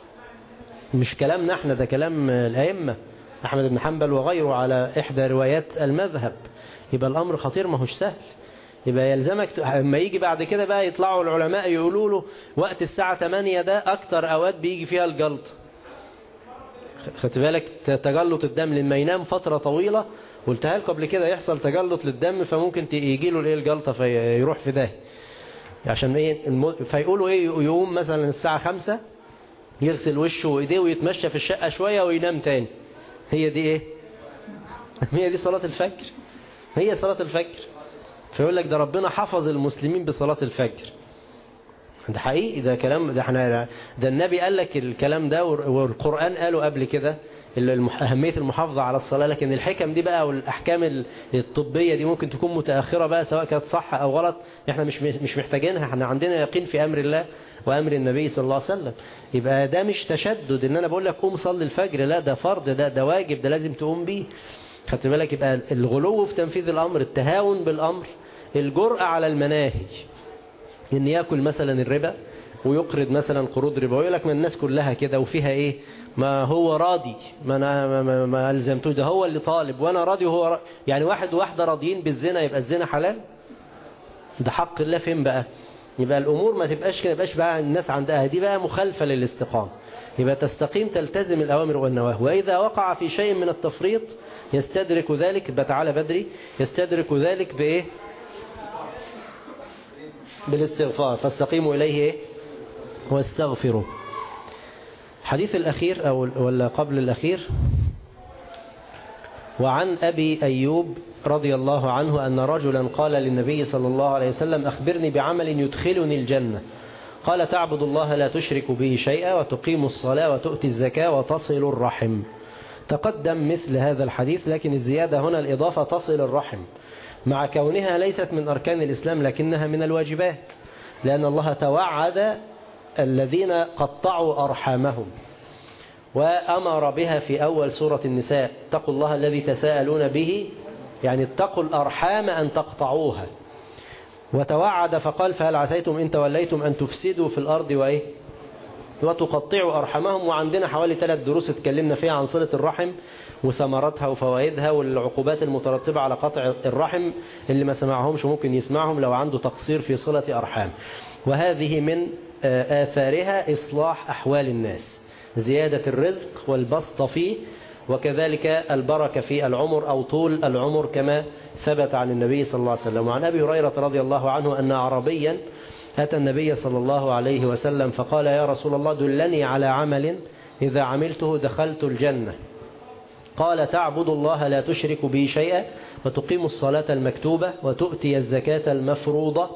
Speaker 2: مش كلامنا احنا، ده كلام الأئمة أحمد بن حنبل وغيره على إحدى روايات المذهب. يبقى الأمر خطير، ما هوش سهل. يبقى يلزمك لما يجي بعد كده بقى يطلعوا العلماء يقولوا له وقت الساعة 8 ده أكتر أوقات بيجي فيها الجلط. خدت بالك؟ تجلط الدم لما ينام فترة طويلة، قلتها لكم قبل كده، يحصل تجلط للدم فممكن يجي له الجلطة فيروح في ده. عشان ايه؟ فيقولوا ايه؟ يقوم مثلا الساعة 5 يغسل وشه وايديه ويتمشى في الشقة شوية وينام تاني. هي دي ايه؟ هي دي صلاة الفجر؟ هي صلاة الفجر. فيقول لك ده ربنا حفظ المسلمين بصلاة الفجر. ده حقيقي، ده كلام، ده النبي قال لك الكلام ده، والقرآن قاله قبل كده أهمية المحافظة على الصلاة. لكن الحكم دي بقى والأحكام الطبية دي ممكن تكون متأخرة بقى، سواء كانت صح أو غلط، احنا مش محتاجينها. احنا عندنا يقين في أمر الله وأمر النبي صلى الله عليه وسلم. يبقى ده مش تشدد ان انا بقول لك قوم صلي الفجر، لا ده فرض، ده واجب، ده لازم تقوم بيه. خدت بالك؟ يبقى الغلو في تنفيذ الأمر، التهاون بالأمر، الجرأة على المناهج، ان يأكل مثلا الربا ويقرض مثلا قروض ربا ويقول لك ما الناس كلها كده وفيها ايه، ما هو راضي، ما انا ما الزمتوش، ده هو اللي طالب وانا راضي وهو راضي. يعني واحد وواحدة راضيين بالزنا يبقى الزنا حلال؟ ده حق الله فين بقى؟ يبقى الامور ما تبقاش كده، يبقاش بقى الناس عندها دي بقى مخالفة للاستقامة. يبقى تستقيم تلتزم الأوامر والنواهي، وإذا وقع في شيء من التفريط يستدرك ذلك بتعالى بدري، يستدرك ذلك بإيه؟ بالاستغفار، فاستقيموا إليه إيه؟ واستغفروا. حديث الأخير أو ولا قبل الأخير، وعن أبي أيوب رضي الله عنه أن رجلا قال للنبي صلى الله عليه وسلم أخبرني بعمل يدخلني الجنة. قال تعبد الله لا تشرك به شيئا وتقيم الصلاة وتؤتي الزكاة وتصل الرحم. تقدم مثل هذا الحديث، لكن الزيادة هنا الإضافة تصل الرحم، مع كونها ليست من أركان الإسلام لكنها من الواجبات، لأن الله توعد الذين قطعوا أرحامهم وأمر بها في أول سورة النساء: اتقوا الله الذي تساءلون به، يعني اتقوا الأرحام أن تقطعوها. وتوعد فقال: فهل عسيتم إن توليتم أن تفسدوا في الأرض وإيه وتقطعوا أرحامهم. وعندنا حوالي 3 دروس اتكلمنا فيها عن صلة الرحم وثمرتها وفوائدها والعقوبات المترتبة على قطع الرحم. اللي ما سمعهمش ممكن يسمعهم لو عنده تقصير في صلة أرحام. وهذه من آثارها إصلاح أحوال الناس، زيادة الرزق والبسط فيه، وكذلك البركة في العمر أو طول العمر كما ثبت عن النبي صلى الله عليه وسلم. وعن أبي هريرة رضي الله عنه أن أعرابيا أتى النبي صلى الله عليه وسلم فقال: يا رسول الله دلني على عمل إذا عملته دخلت الجنة. قال: تعبد الله لا تشرك به شيئا وتقيم الصلاة المكتوبة وتؤتي الزكاة المفروضة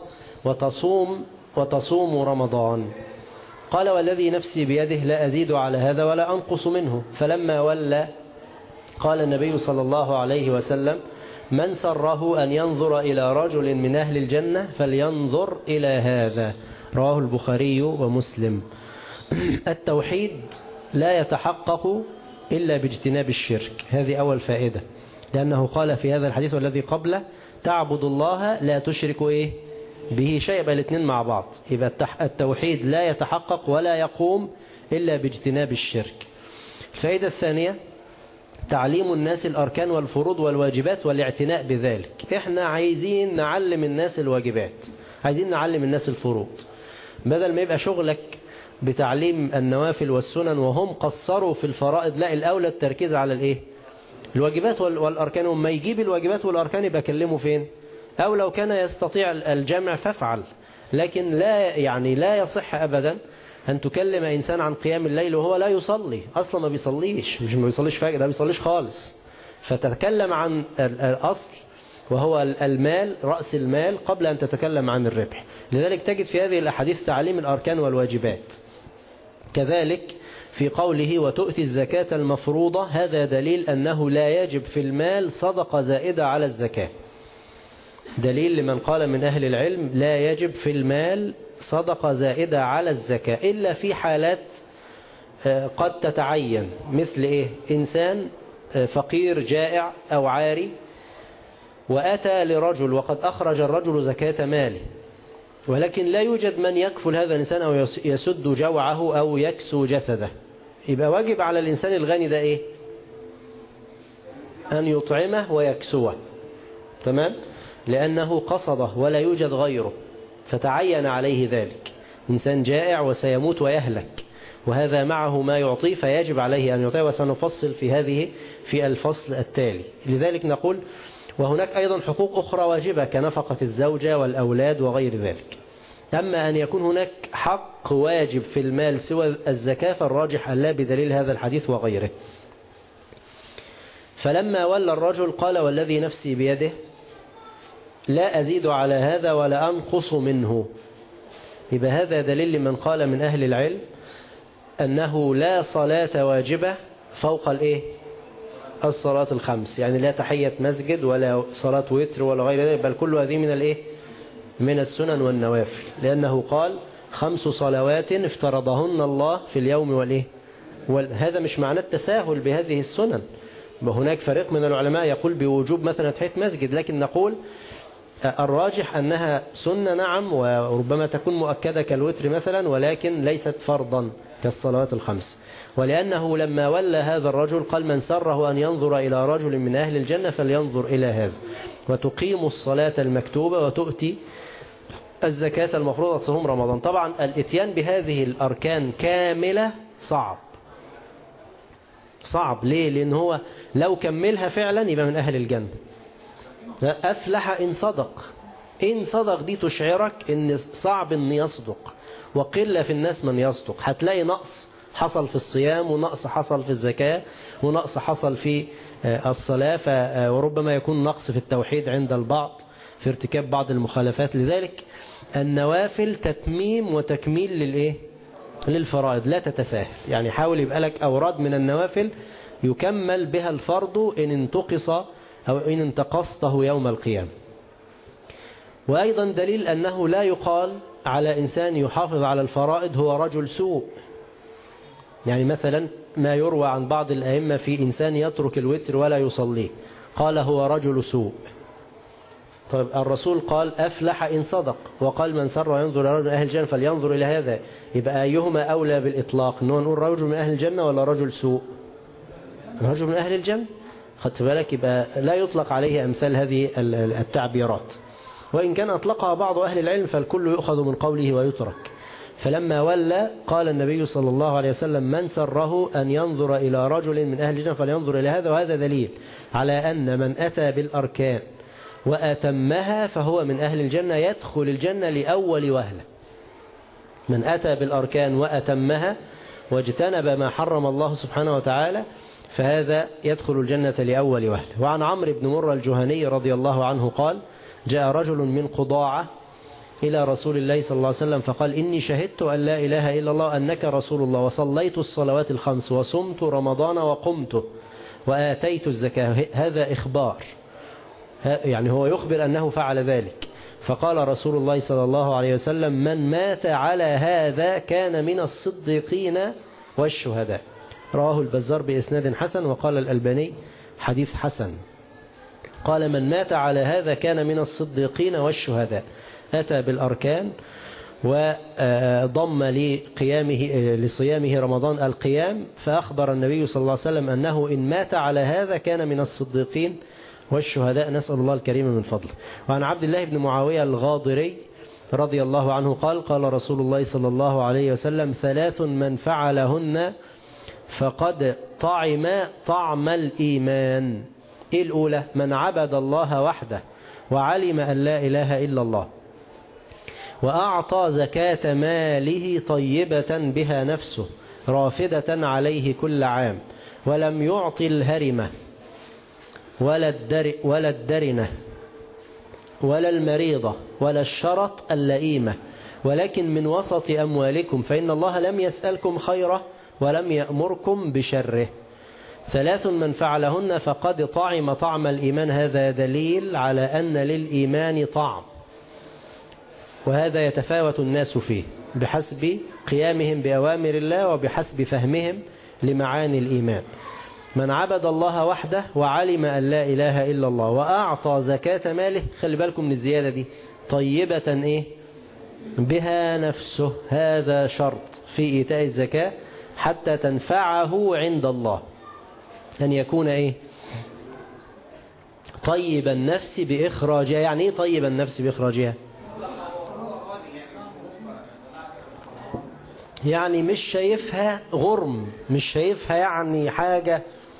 Speaker 2: وتصوم رمضان. قال: والذي نفسي بيده لا أزيد على هذا ولا أنقص منه. فلما ولى قال النبي صلى الله عليه وسلم: من سره أن ينظر إلى رجل من أهل الجنة فلينظر إلى هذا. رواه البخاري ومسلم. التوحيد لا يتحقق إلا باجتناب الشرك، هذه أول فائدة، لأنه قال في هذا الحديث والذي قبله: تعبد الله لا تشرك إيه به شيء. يبقى الاثنين مع بعض، يبقى التوحيد لا يتحقق ولا يقوم إلا باجتناب الشرك. الفائدة الثانية: تعليم الناس الأركان والفروض والواجبات والاعتناء بذلك. احنا عايزين نعلم الناس الواجبات، عايزين نعلم الناس الفروض، بدل ما يبقى شغلك بتعليم النوافل والسنن وهم قصروا في الفرائض. لا، الأولى التركيز على الايه الواجبات والأركان. وما يجيب الواجبات والأركان يبقى كلمه فين؟ أو لو كان يستطيع الجمع فافعل، لكن لا يصح أبدا أن تكلم إنسان عن قيام الليل وهو لا يصلي أصلا، ما بيصليش، مش ما بيصليش فجأة، لا بيصليش خالص. فتتكلم عن الأصل وهو المال، رأس المال، قبل أن تتكلم عن الربح. لذلك تجد في هذه الأحاديث تعليم الأركان والواجبات. كذلك في قوله وتؤتي الزكاة المفروضة، هذا دليل أنه لا يجب في المال صدقة زائدة على الزكاة. دليل لمن قال من أهل العلم لا يجب في المال صدقة زائدة على الزكاة إلا في حالات قد تتعين، مثل إيه؟ إنسان فقير جائع أو عاري وأتى لرجل وقد أخرج الرجل زكاة ماله، ولكن لا يوجد من يكفل هذا الإنسان أو يسد جوعه أو يكسو جسده. يبقى واجب على الإنسان الغني ده إيه؟ أن يطعمه ويكسوه، تمام؟ لأنه قصده ولا يوجد غيره، فتعين عليه ذلك. إنسان جائع وسيموت ويهلك، وهذا معه ما يعطيه فيجب عليه أن يعطيه، وسنفصل في الفصل التالي. لذلك نقول وهناك أيضا حقوق أخرى واجبة كنفقة الزوجة والأولاد وغير ذلك. أما أن يكون هناك حق واجب في المال سوى الزكاة فالراجح ألا، بدليل هذا الحديث وغيره. فلما ولى الرجل قال والذي نفسي بيده لا أزيد على هذا ولا أنقص منه. يبقى هذا دليل لمن قال من أهل العلم أنه لا صلاة واجبة فوق الإيه؟ الصلاة الخمس، يعني لا تحية مسجد ولا صلاة وتر ولا غير ذلك، بل كل هذه من الإيه؟ من السنن والنوافل، لأنه قال 5 صلوات افترضهن الله في اليوم والإيه؟ هذا مش معنى التساهل بهذه السنن. وهناك فريق من العلماء يقول بوجوب مثلا تحية مسجد، لكن نقول الراجح أنها سنة نعم، وربما تكون مؤكدة كالوتر مثلا، ولكن ليست فرضا كالصلوات الخمس. ولأنه لما ولى هذا الرجل قال من سره أن ينظر إلى رجل من أهل الجنة فلينظر إلى هذا. وتقيم الصلاة المكتوبة وتؤتي الزكاة المفروضة تصوم رمضان. طبعا الاتيان بهذه الأركان كاملة صعب. ليه؟ لأن هو لو كملها فعلا يبقى من أهل الجنة. أفلح إن صدق دي تشعرك إن صعب إن يصدق، وقلة في الناس من يصدق. هتلاقي نقص حصل في الصيام، ونقص حصل في الزكاة، ونقص حصل في الصلاة، وربما يكون نقص في التوحيد عند البعض في ارتكاب بعض المخالفات. لذلك النوافل تتميم وتكميل للفرائض، لا تتساهل. يعني حاول يبقى لك أوراد من النوافل يكمل بها الفرض إن انتقص أو إن انتقصته يوم القيامة. وأيضا دليل أنه لا يقال على إنسان يحافظ على الفرائض هو رجل سوء. يعني مثلا ما يروى عن بعض الأئمة في إنسان يترك الوتر ولا يصليه، قال هو رجل سوء. طيب الرسول قال أفلح إن صدق، وقال من سر ينظر إلى رجل من أهل الجنة فلينظر إلى هذا. يبقى أيهما أولى بالإطلاق، إنه نقول رجل من أهل الجنة ولا رجل سوء؟ رجل من أهل الجنة. خدت بالك؟ يبقى لا يطلق عليه أمثال هذه التعبيرات، وإن كان أطلقها بعض أهل العلم فالكل يؤخذ من قوله ويترك. فلما ولى قال النبي صلى الله عليه وسلم من سره أن ينظر إلى رجل من أهل الجنة فلينظر إلى هذا. وهذا دليل على أن من أتى بالأركان وأتمها فهو من أهل الجنة، يدخل الجنة لأول وهلة. من أتى بالأركان وأتمها واجتنب ما حرم الله سبحانه وتعالى فهذا يدخل الجنة لأول وهلة. وعن عمرو بن مرة الجهني رضي الله عنه قال جاء رجل من قضاعة إلى رسول الله صلى الله عليه وسلم فقال إني شهدت أن لا إله إلا الله أنك رسول الله، وصليت الصلوات الخمس، وصمت رمضان وقمته، وآتيت الزكاة. هذا إخبار، يعني هو يخبر أنه فعل ذلك. فقال رسول الله صلى الله عليه وسلم من مات على هذا كان من الصديقين والشهداء. رواه البزار بإسناد حسن، وقال الألباني حديث حسن. قال من مات على هذا كان من الصديقين والشهداء. أتى بالأركان وضم لصيامه رمضان القيام، فأخبر النبي صلى الله عليه وسلم أنه إن مات على هذا كان من الصديقين والشهداء، نسأل الله الكريم من فضله. وعن عبد الله بن معاوية الغاضري رضي الله عنه قال قال رسول الله صلى الله عليه وسلم ثلاث من فعلهن فقد طعم الإيمان. إيه الأولى؟ من عبد الله وحده وعلم أن لا إله إلا الله، وأعطى زكاة ماله طيبة بها نفسه رافدة عليه كل عام، ولم يعطي الهرمة ولا الدرنة ولا المريضة ولا الشرط اللئيمة، ولكن من وسط أموالكم، فإن الله لم يسألكم خيره ولم يأمركم بشره. ثلاث من فعلهن فقد طعم الإيمان. هذا دليل على أن للإيمان طعم، وهذا يتفاوت الناس فيه بحسب قيامهم بأوامر الله وبحسب فهمهم لمعاني الإيمان. من عبد الله وحده وعلم أن لا إله إلا الله وأعطى زكاة ماله، خلي بالكم من الزيادة دي، طيبة بها نفسه. هذا شرط في إيتاء الزكاة حتى تنفعه عند الله، أن يكون طيب النفس بإخراجها. يعني طيب النفس بإخراجها؟ يعني مش شايفها غرم، مش شايفها يعني حاجة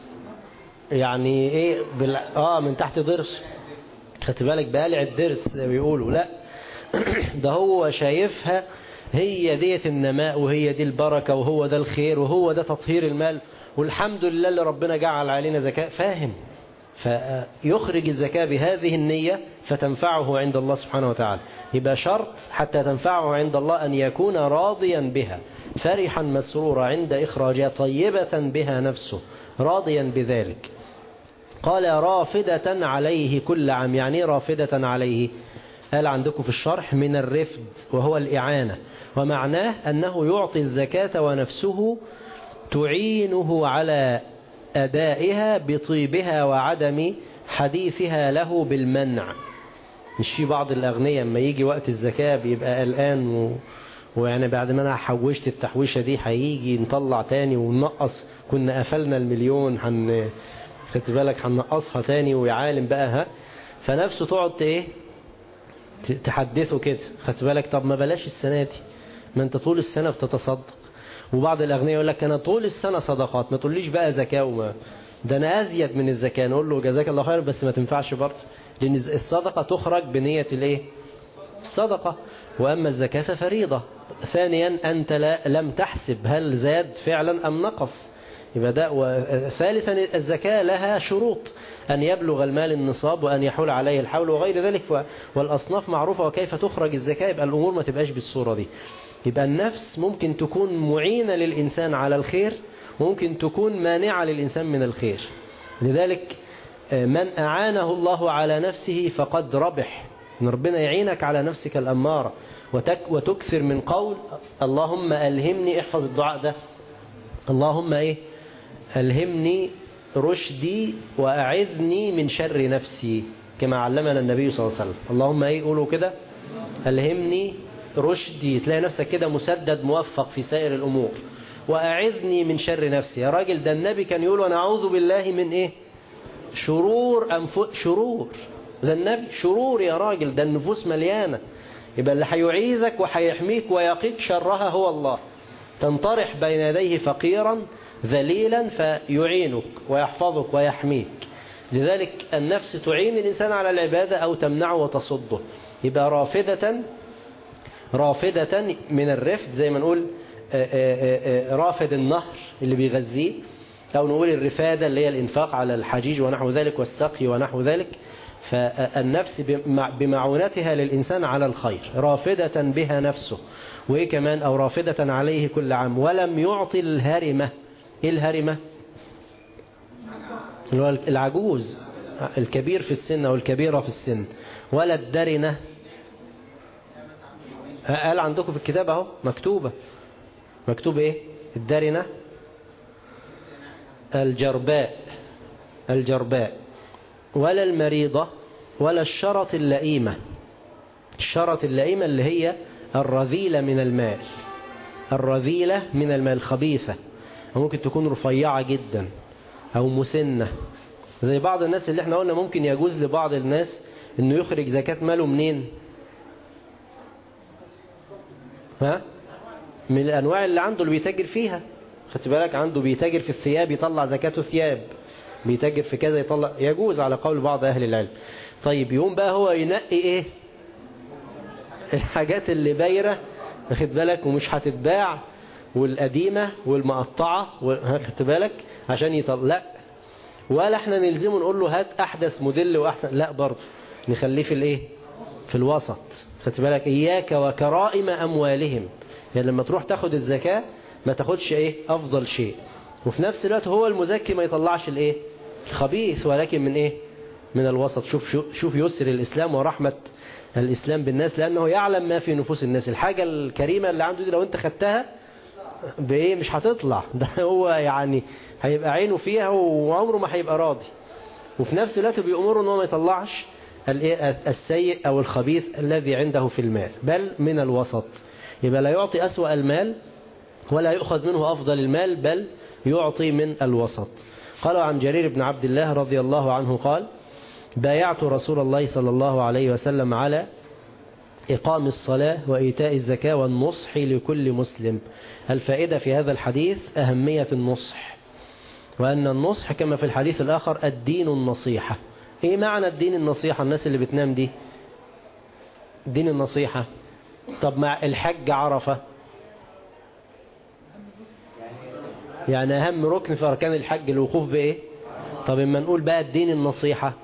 Speaker 2: يعني من تحت ضرس. خدت بالك؟ بقالع الضرس بيقولوا لا ده هو شايفها هي ديت النماء، وهي دي البركة، وهو ده الخير، وهو ده تطهير المال، والحمد لله اللي ربنا جعل علينا زكاة. فاهم؟ فيخرج الزكاة بهذه النية فتنفعه عند الله سبحانه وتعالى. يبقى شرط حتى تنفعه عند الله أن يكون راضيا بها فرحا مسرورا عند إخراجها، طيبة بها نفسه راضيا بذلك. قال رافدة عليه كل عام. يعني رافدة عليه؟ قال عندكم في الشرح من الرفد وهو الإعانة، ومعناه أنه يعطي الزكاة ونفسه تعينه على أدائها بطيبها وعدم حديثها له بالمنع. مش في بعض الأغنياء لما يجي وقت الزكاة بيبقى قلقان ويعني بعد ما أنا حوشت التحويشة دي هيجي نطلع تاني وننقص، كنا قفلنا المليون خدت بالك هننقصها تاني ويعالم بقى ها. فنفسه تقعد ايه تحدثه كده، خدت بالك طب ما بلاش السنة دي، ما انت طول السنة بتتصدق. وبعض الأغنياء يقول لك أنا طول السنة صدقات، ما تقوليش بقى زكاة وما ده أنا أزيد من الزكاة. نقول له جزاك الله خير بس ما تنفعش برضه، لأن الصدقة تخرج بنية الايه الصدقة، وأما الزكاة ففريضة. ثانيا أنت لم تحسب هل زاد فعلا أم نقص، يبقى ده. ثالثا الزكاة لها شروط، أن يبلغ المال النصاب وأن يحول عليه الحول وغير ذلك، والأصناف معروفة وكيف تخرج الزكاة. يبقى الأمور ما تبقاش بالصورة دي. يبقى النفس ممكن تكون معينة للإنسان على الخير، وممكن تكون مانعة للإنسان من الخير. لذلك من أعانه الله على نفسه فقد ربح. إن ربنا يعينك على نفسك الأمارة وتكثر من قول اللهم ألهمني، احفظ الدعاء ده، اللهم إيه ألهمني رشدي وأعذني من شر نفسي، كما علمنا النبي صلى الله عليه وسلم. اللهم إيه قولوا كده ألهمني رشدي، تلاقي نفسك كده مسدد موفق في سائر الأمور. وأعذني من شر نفسي، يا راجل ده النبي كان يقول ونعوذ بالله من إيه شرور ده النبي، شرور يا راجل، ده النفوس مليانة. يبقى اللي هيعيذك وهيحميك ويقيك شرها هو الله. تنطرح بين يديه فقيرا ذليلا فيعينك ويحفظك ويحميك. لذلك النفس تعين الإنسان على العبادة أو تمنعه وتصده. يبقى رافدة من الرفد، زي ما نقول رافد النهر اللي بيغذيه، أو نقول الرفادة اللي هي الإنفاق على الحجيج ونحو ذلك والسقي ونحو ذلك. فالنفس بمعونتها للإنسان على الخير رافدة بها نفسه. وإيه كمان أو رافدة عليه كل عام. ولم يعطي الهرمة. إيه الهرمة؟ العجوز الكبير في السن أو الكبيرة في السن. ولا الدرنة، قال عندكم في الكتاب اهو مكتوب ايه الدرنة؟ الجرباء. ولا المريضة، ولا الشرط اللئيمة. الشرط اللئيمة اللي هي الرذيلة من المال، خبيثة، ممكن تكون رفيعة جدا أو مسنة. زي بعض الناس اللي احنا قلنا ممكن يجوز لبعض الناس انه يخرج زكاة ماله منين؟ من الأنواع اللي عنده اللي بيتاجر فيها. خدت بالك عنده بيتاجر في الثياب يطلع زكاة ثياب، بيتاجر في كذا يطلع، يجوز على قول بعض أهل العلم. طيب يقوم بقى هو ينقي ايه الحاجات اللي بايرة، خدت بالك ومش هتتباع، والقديمة والمقطعة، خدت بالك عشان يطلع. لا، ولا احنا نلزمه نقول له هات أحدث موديل وأحسن، لا برضه نخليه في الايه في الوسط. خدت بالك إياك وكرائم أموالهم، يعني لما تروح تاخد الزكاة ما تاخدش ايه أفضل شيء، وفي نفس الوقت هو المزكي ما يطلعش الايه الخبيث، ولكن من ايه من الوسط. شوف يسر الإسلام ورحمة الإسلام بالناس، لأنه يعلم ما في نفوس الناس. الحاجة الكريمة اللي عنده دي لو انت خدتها بايه مش هتطلع، ده هو يعني هيبقى عينه فيها وعمره ما هيبقى راضي. وفي نفس الوقت بيأمره انه ما يطلعش السيء أو الخبيث الذي عنده في المال، بل من الوسط. يبقى لا يعطي أسوأ المال ولا يؤخذ منه أفضل المال، بل يعطي من الوسط. قال عن جرير بن عبد الله رضي الله عنه قال: بايعت رسول الله صلى الله عليه وسلم على إقام الصلاة وإيتاء الزكاة والنصح لكل مسلم. الفائدة في هذا الحديث أهمية النصح، وأن النصح كما في الحديث الآخر الدين النصيحة. إيه معنى الدين النصيحة؟ الناس اللي بتنام دي دين النصيحة. طب مع الحج عرفة، يعني أهم ركن في أركان الحج الوقوف بإيه؟ طب إما نقول بقى الدين النصيحة،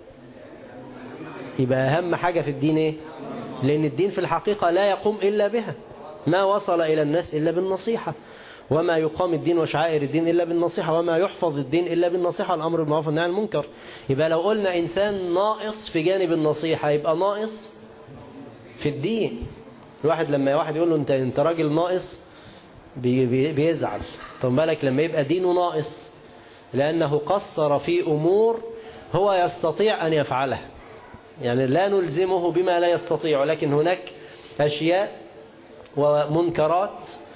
Speaker 2: يبقى أهم حاجة في الدين إيه؟ لأن الدين في الحقيقة لا يقوم إلا بها، ما وصل إلى الناس إلا بالنصيحة، وما يقام الدين وشعائر الدين إلا بالنصيحة، وما يحفظ الدين إلا بالنصيحة، الأمر بالمعروف والنهي عن المنكر. يبقى لو قلنا إنسان ناقص في جانب النصيحة يبقى ناقص في الدين. الواحد لما واحد يقول له أنت راجل ناقص بيزعل. طب بالك لما يبقى دينه ناقص لأنه قصر في أمور هو يستطيع أن يفعلها. يعني لا نلزمه بما لا يستطيع، لكن هناك أشياء ومنكرات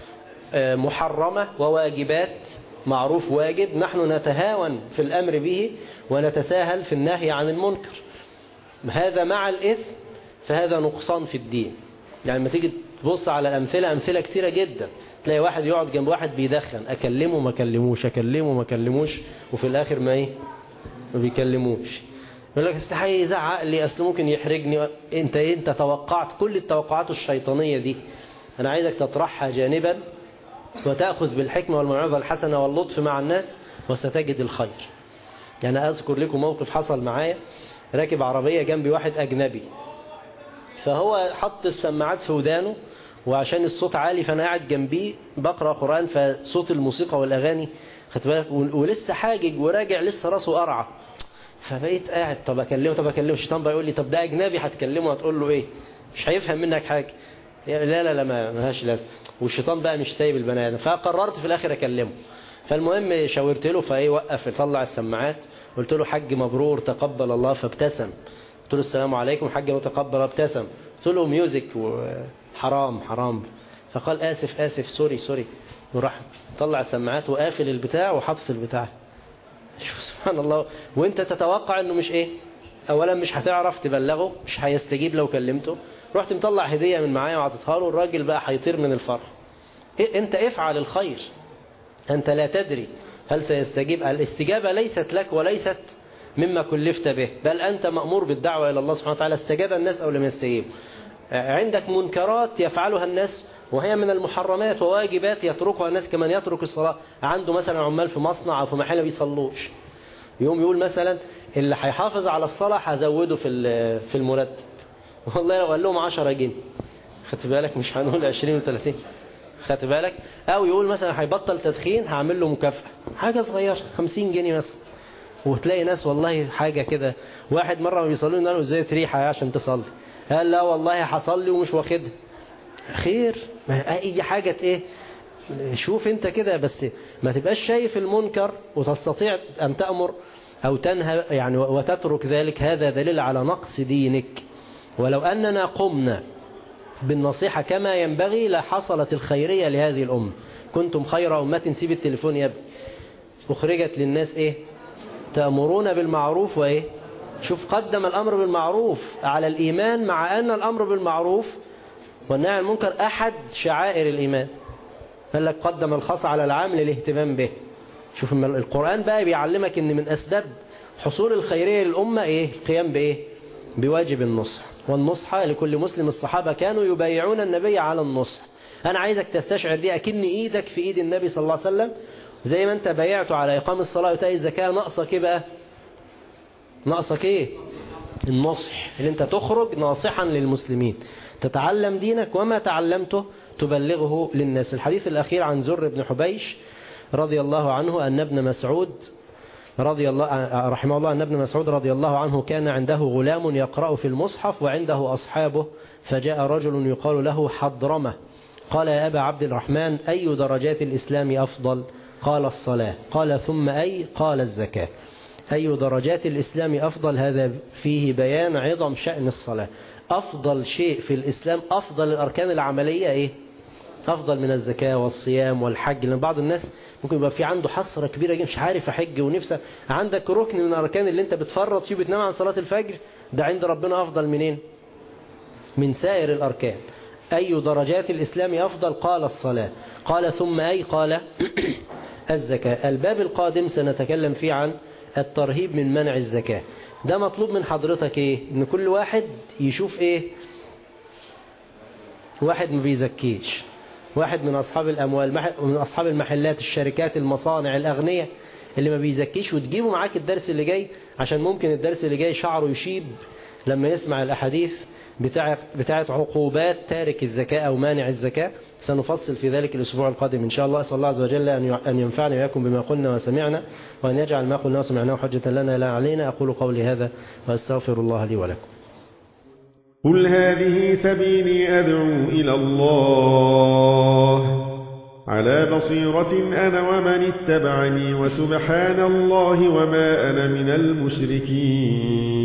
Speaker 2: محرمة وواجبات، معروف واجب نحن نتهاون في الأمر به ونتساهل في النهي عن المنكر، هذا مع الإثم فهذا نقصان في الدين. يعني لما تيجي تبص على أمثلة كثيرة جدا، تلاقي واحد يقعد جنب واحد بيدخن، أكلمه ما كلموش، أكلمه ما كلموش، وفي الآخر ما بيكلموش. يقول لك استحي يزعق لي، أصل ممكن يحرجني. أنت توقعت كل التوقعات الشيطانية دي، أنا عايزك تطرحها جانبا وتأخذ بالحكمة والموعظة الحسنة واللطف مع الناس وستجد الخير. يعني أذكر لكم موقف حصل معايا، راكب عربية جنبي واحد أجنبي، فهو حط السماعات في ودانه وعشان الصوت عالي، فأنا قاعد جنبيه بقرأ قرآن، فصوت الموسيقى والأغاني خدت بالك، ولسه حاجج وراجع لسه راسه قرعة، فبقيت قاعد طب أكلمه الشيطان بقى يقول لي طب ده أجنبي هتكلمه هتقول له إيه؟ مش هيفهم منك حاجة. لا ما لهاش لازم. والشيطان بقى مش سايب البني آدم، فقررت في الآخر أكلمه. فالمهم شاورت له فايه وقف طلع السماعات، قلت له حج مبرور تقبل الله، فابتسم. قلت له السلام عليكم حج وتقبل، ابتسم. قلت له ميوزك وحرام، فقال آسف سوري، وراح طلع السماعات وقافل البتاع وحطت البتاع. شوف سبحان الله. وانت تتوقع انه مش اولا مش هتعرف تبلغه، مش هيستجيب لو كلمته. رحت مطلع هدية من معايا وعطيتها له، الراجل بقى هيطير من الفرح. انت افعل الخير، أنت لا تدري هل سيستجيب. الاستجابة ليست لك وليست مما كلفت به، بل أنت مأمور بالدعوة إلى الله سبحانه وتعالى، استجاب الناس أو لم يستجيبوا. عندك منكرات يفعلها الناس وهي من المحرمات، وواجبات يتركها الناس كمن يترك الصلاة. عنده مثلا عمال في مصنع أو في محل بيصلوش، يوم يقول مثلا اللي هيحافظ على الصلاة هزوده في المرتب، والله لو قال لهم 10 جنيه خدت بالك، مش هنقول 20 و30 خدت بالك. او يقول مثلا هيبطل تدخين هعمل له مكافأة حاجة صغيرة 50 جنيه مثلا، وتلاقي ناس والله حاجة كده. واحد مرة ما بيصلي قالوا ازاي ريحة عشان تصلي، قال لا والله هصلي ومش واخدها. خير، اي حاجة شوف انت كده، بس ما تبقاش شايف المنكر وتستطيع ان تأمر او تنهى يعني وتترك ذلك، هذا دليل على نقص دينك. ولو أننا قمنا بالنصيحة كما ينبغي لحصلت الخيرية لهذه الأمة. كنتم خير أمة، سيب التليفون يا ابني، أخرجت للناس تأمرون بالمعروف شوف قدم الأمر بالمعروف على الإيمان، مع أن الأمر بالمعروف والنهي عن المنكر أحد شعائر الإيمان. قال لك قدم الخاص على العام للاهتمام به. شوف القرآن بقى بيعلمك أن من أسباب حصول الخيرية للأمة القيام بواجب النصح، والنصح لكل مسلم. الصحابة كانوا يبايعون النبي على النصح. أنا عايزك تستشعر دي، أكن إيدك في إيد النبي صلى الله عليه وسلم، زي ما أنت بايعته على إقام الصلاة وتأتي الزكاة. ناقصك بقى؟ ناقصك النصح، اللي أنت تخرج ناصحا للمسلمين، تتعلم دينك وما تعلمته تبلغه للناس. الحديث الأخير عن زر بن حبيش رضي الله عنه أن ابن مسعود رحمه الله أن ابن مسعود رضي الله عنه كان عنده غلام يقرأ في المصحف وعنده أصحابه، فجاء رجل يقال له حضرمة قال يا أبا عبد الرحمن أي درجات الإسلام أفضل؟ قال الصلاة. قال ثم قال الزكاة. أي درجات الإسلام أفضل؟ هذا فيه بيان عظم شأن الصلاة. أفضل شيء في الإسلام، أفضل الأركان العملية أفضل من الزكاة والصيام والحج. لأن بعض الناس ممكن يبقى في عنده حسرة كبيرة جدا، مش عارف أحج ونفسه. عندك ركن من الأركان اللي أنت بتفرط فيه بتنام عن صلاة الفجر، ده عند ربنا أفضل منين؟ من سائر الأركان. أي درجات الإسلام أفضل؟ قال الصلاة. قال ثم قال الزكاة. الباب القادم سنتكلم فيه عن الترهيب من منع الزكاة. ده مطلوب من حضرتك إن كل واحد يشوف واحد ما بيزكيش، واحد من أصحاب الأموال، من أصحاب المحلات، الشركات، المصانع، الأغنياء اللي ما بيزكيش، وتجيبه معاك الدرس اللي جاي، عشان ممكن الدرس اللي جاي شعره يشيب لما يسمع الأحاديث بتاعة عقوبات تارك الزكاة أو مانع الزكاة. سنفصل في ذلك الأسبوع القادم إن شاء الله. أسأل الله عز وجل أن ينفعني وإياكم بما قلنا وسمعنا، وأن يجعل ما قلنا وسمعناه حجة لنا لا علينا. أقول قولي هذا وأستغفر الله لي ولكم.
Speaker 3: قل هذه سبيلي أدعو إلى الله على بصيرة أنا ومن اتبعني، وسبحان الله وما أنا من المشركين.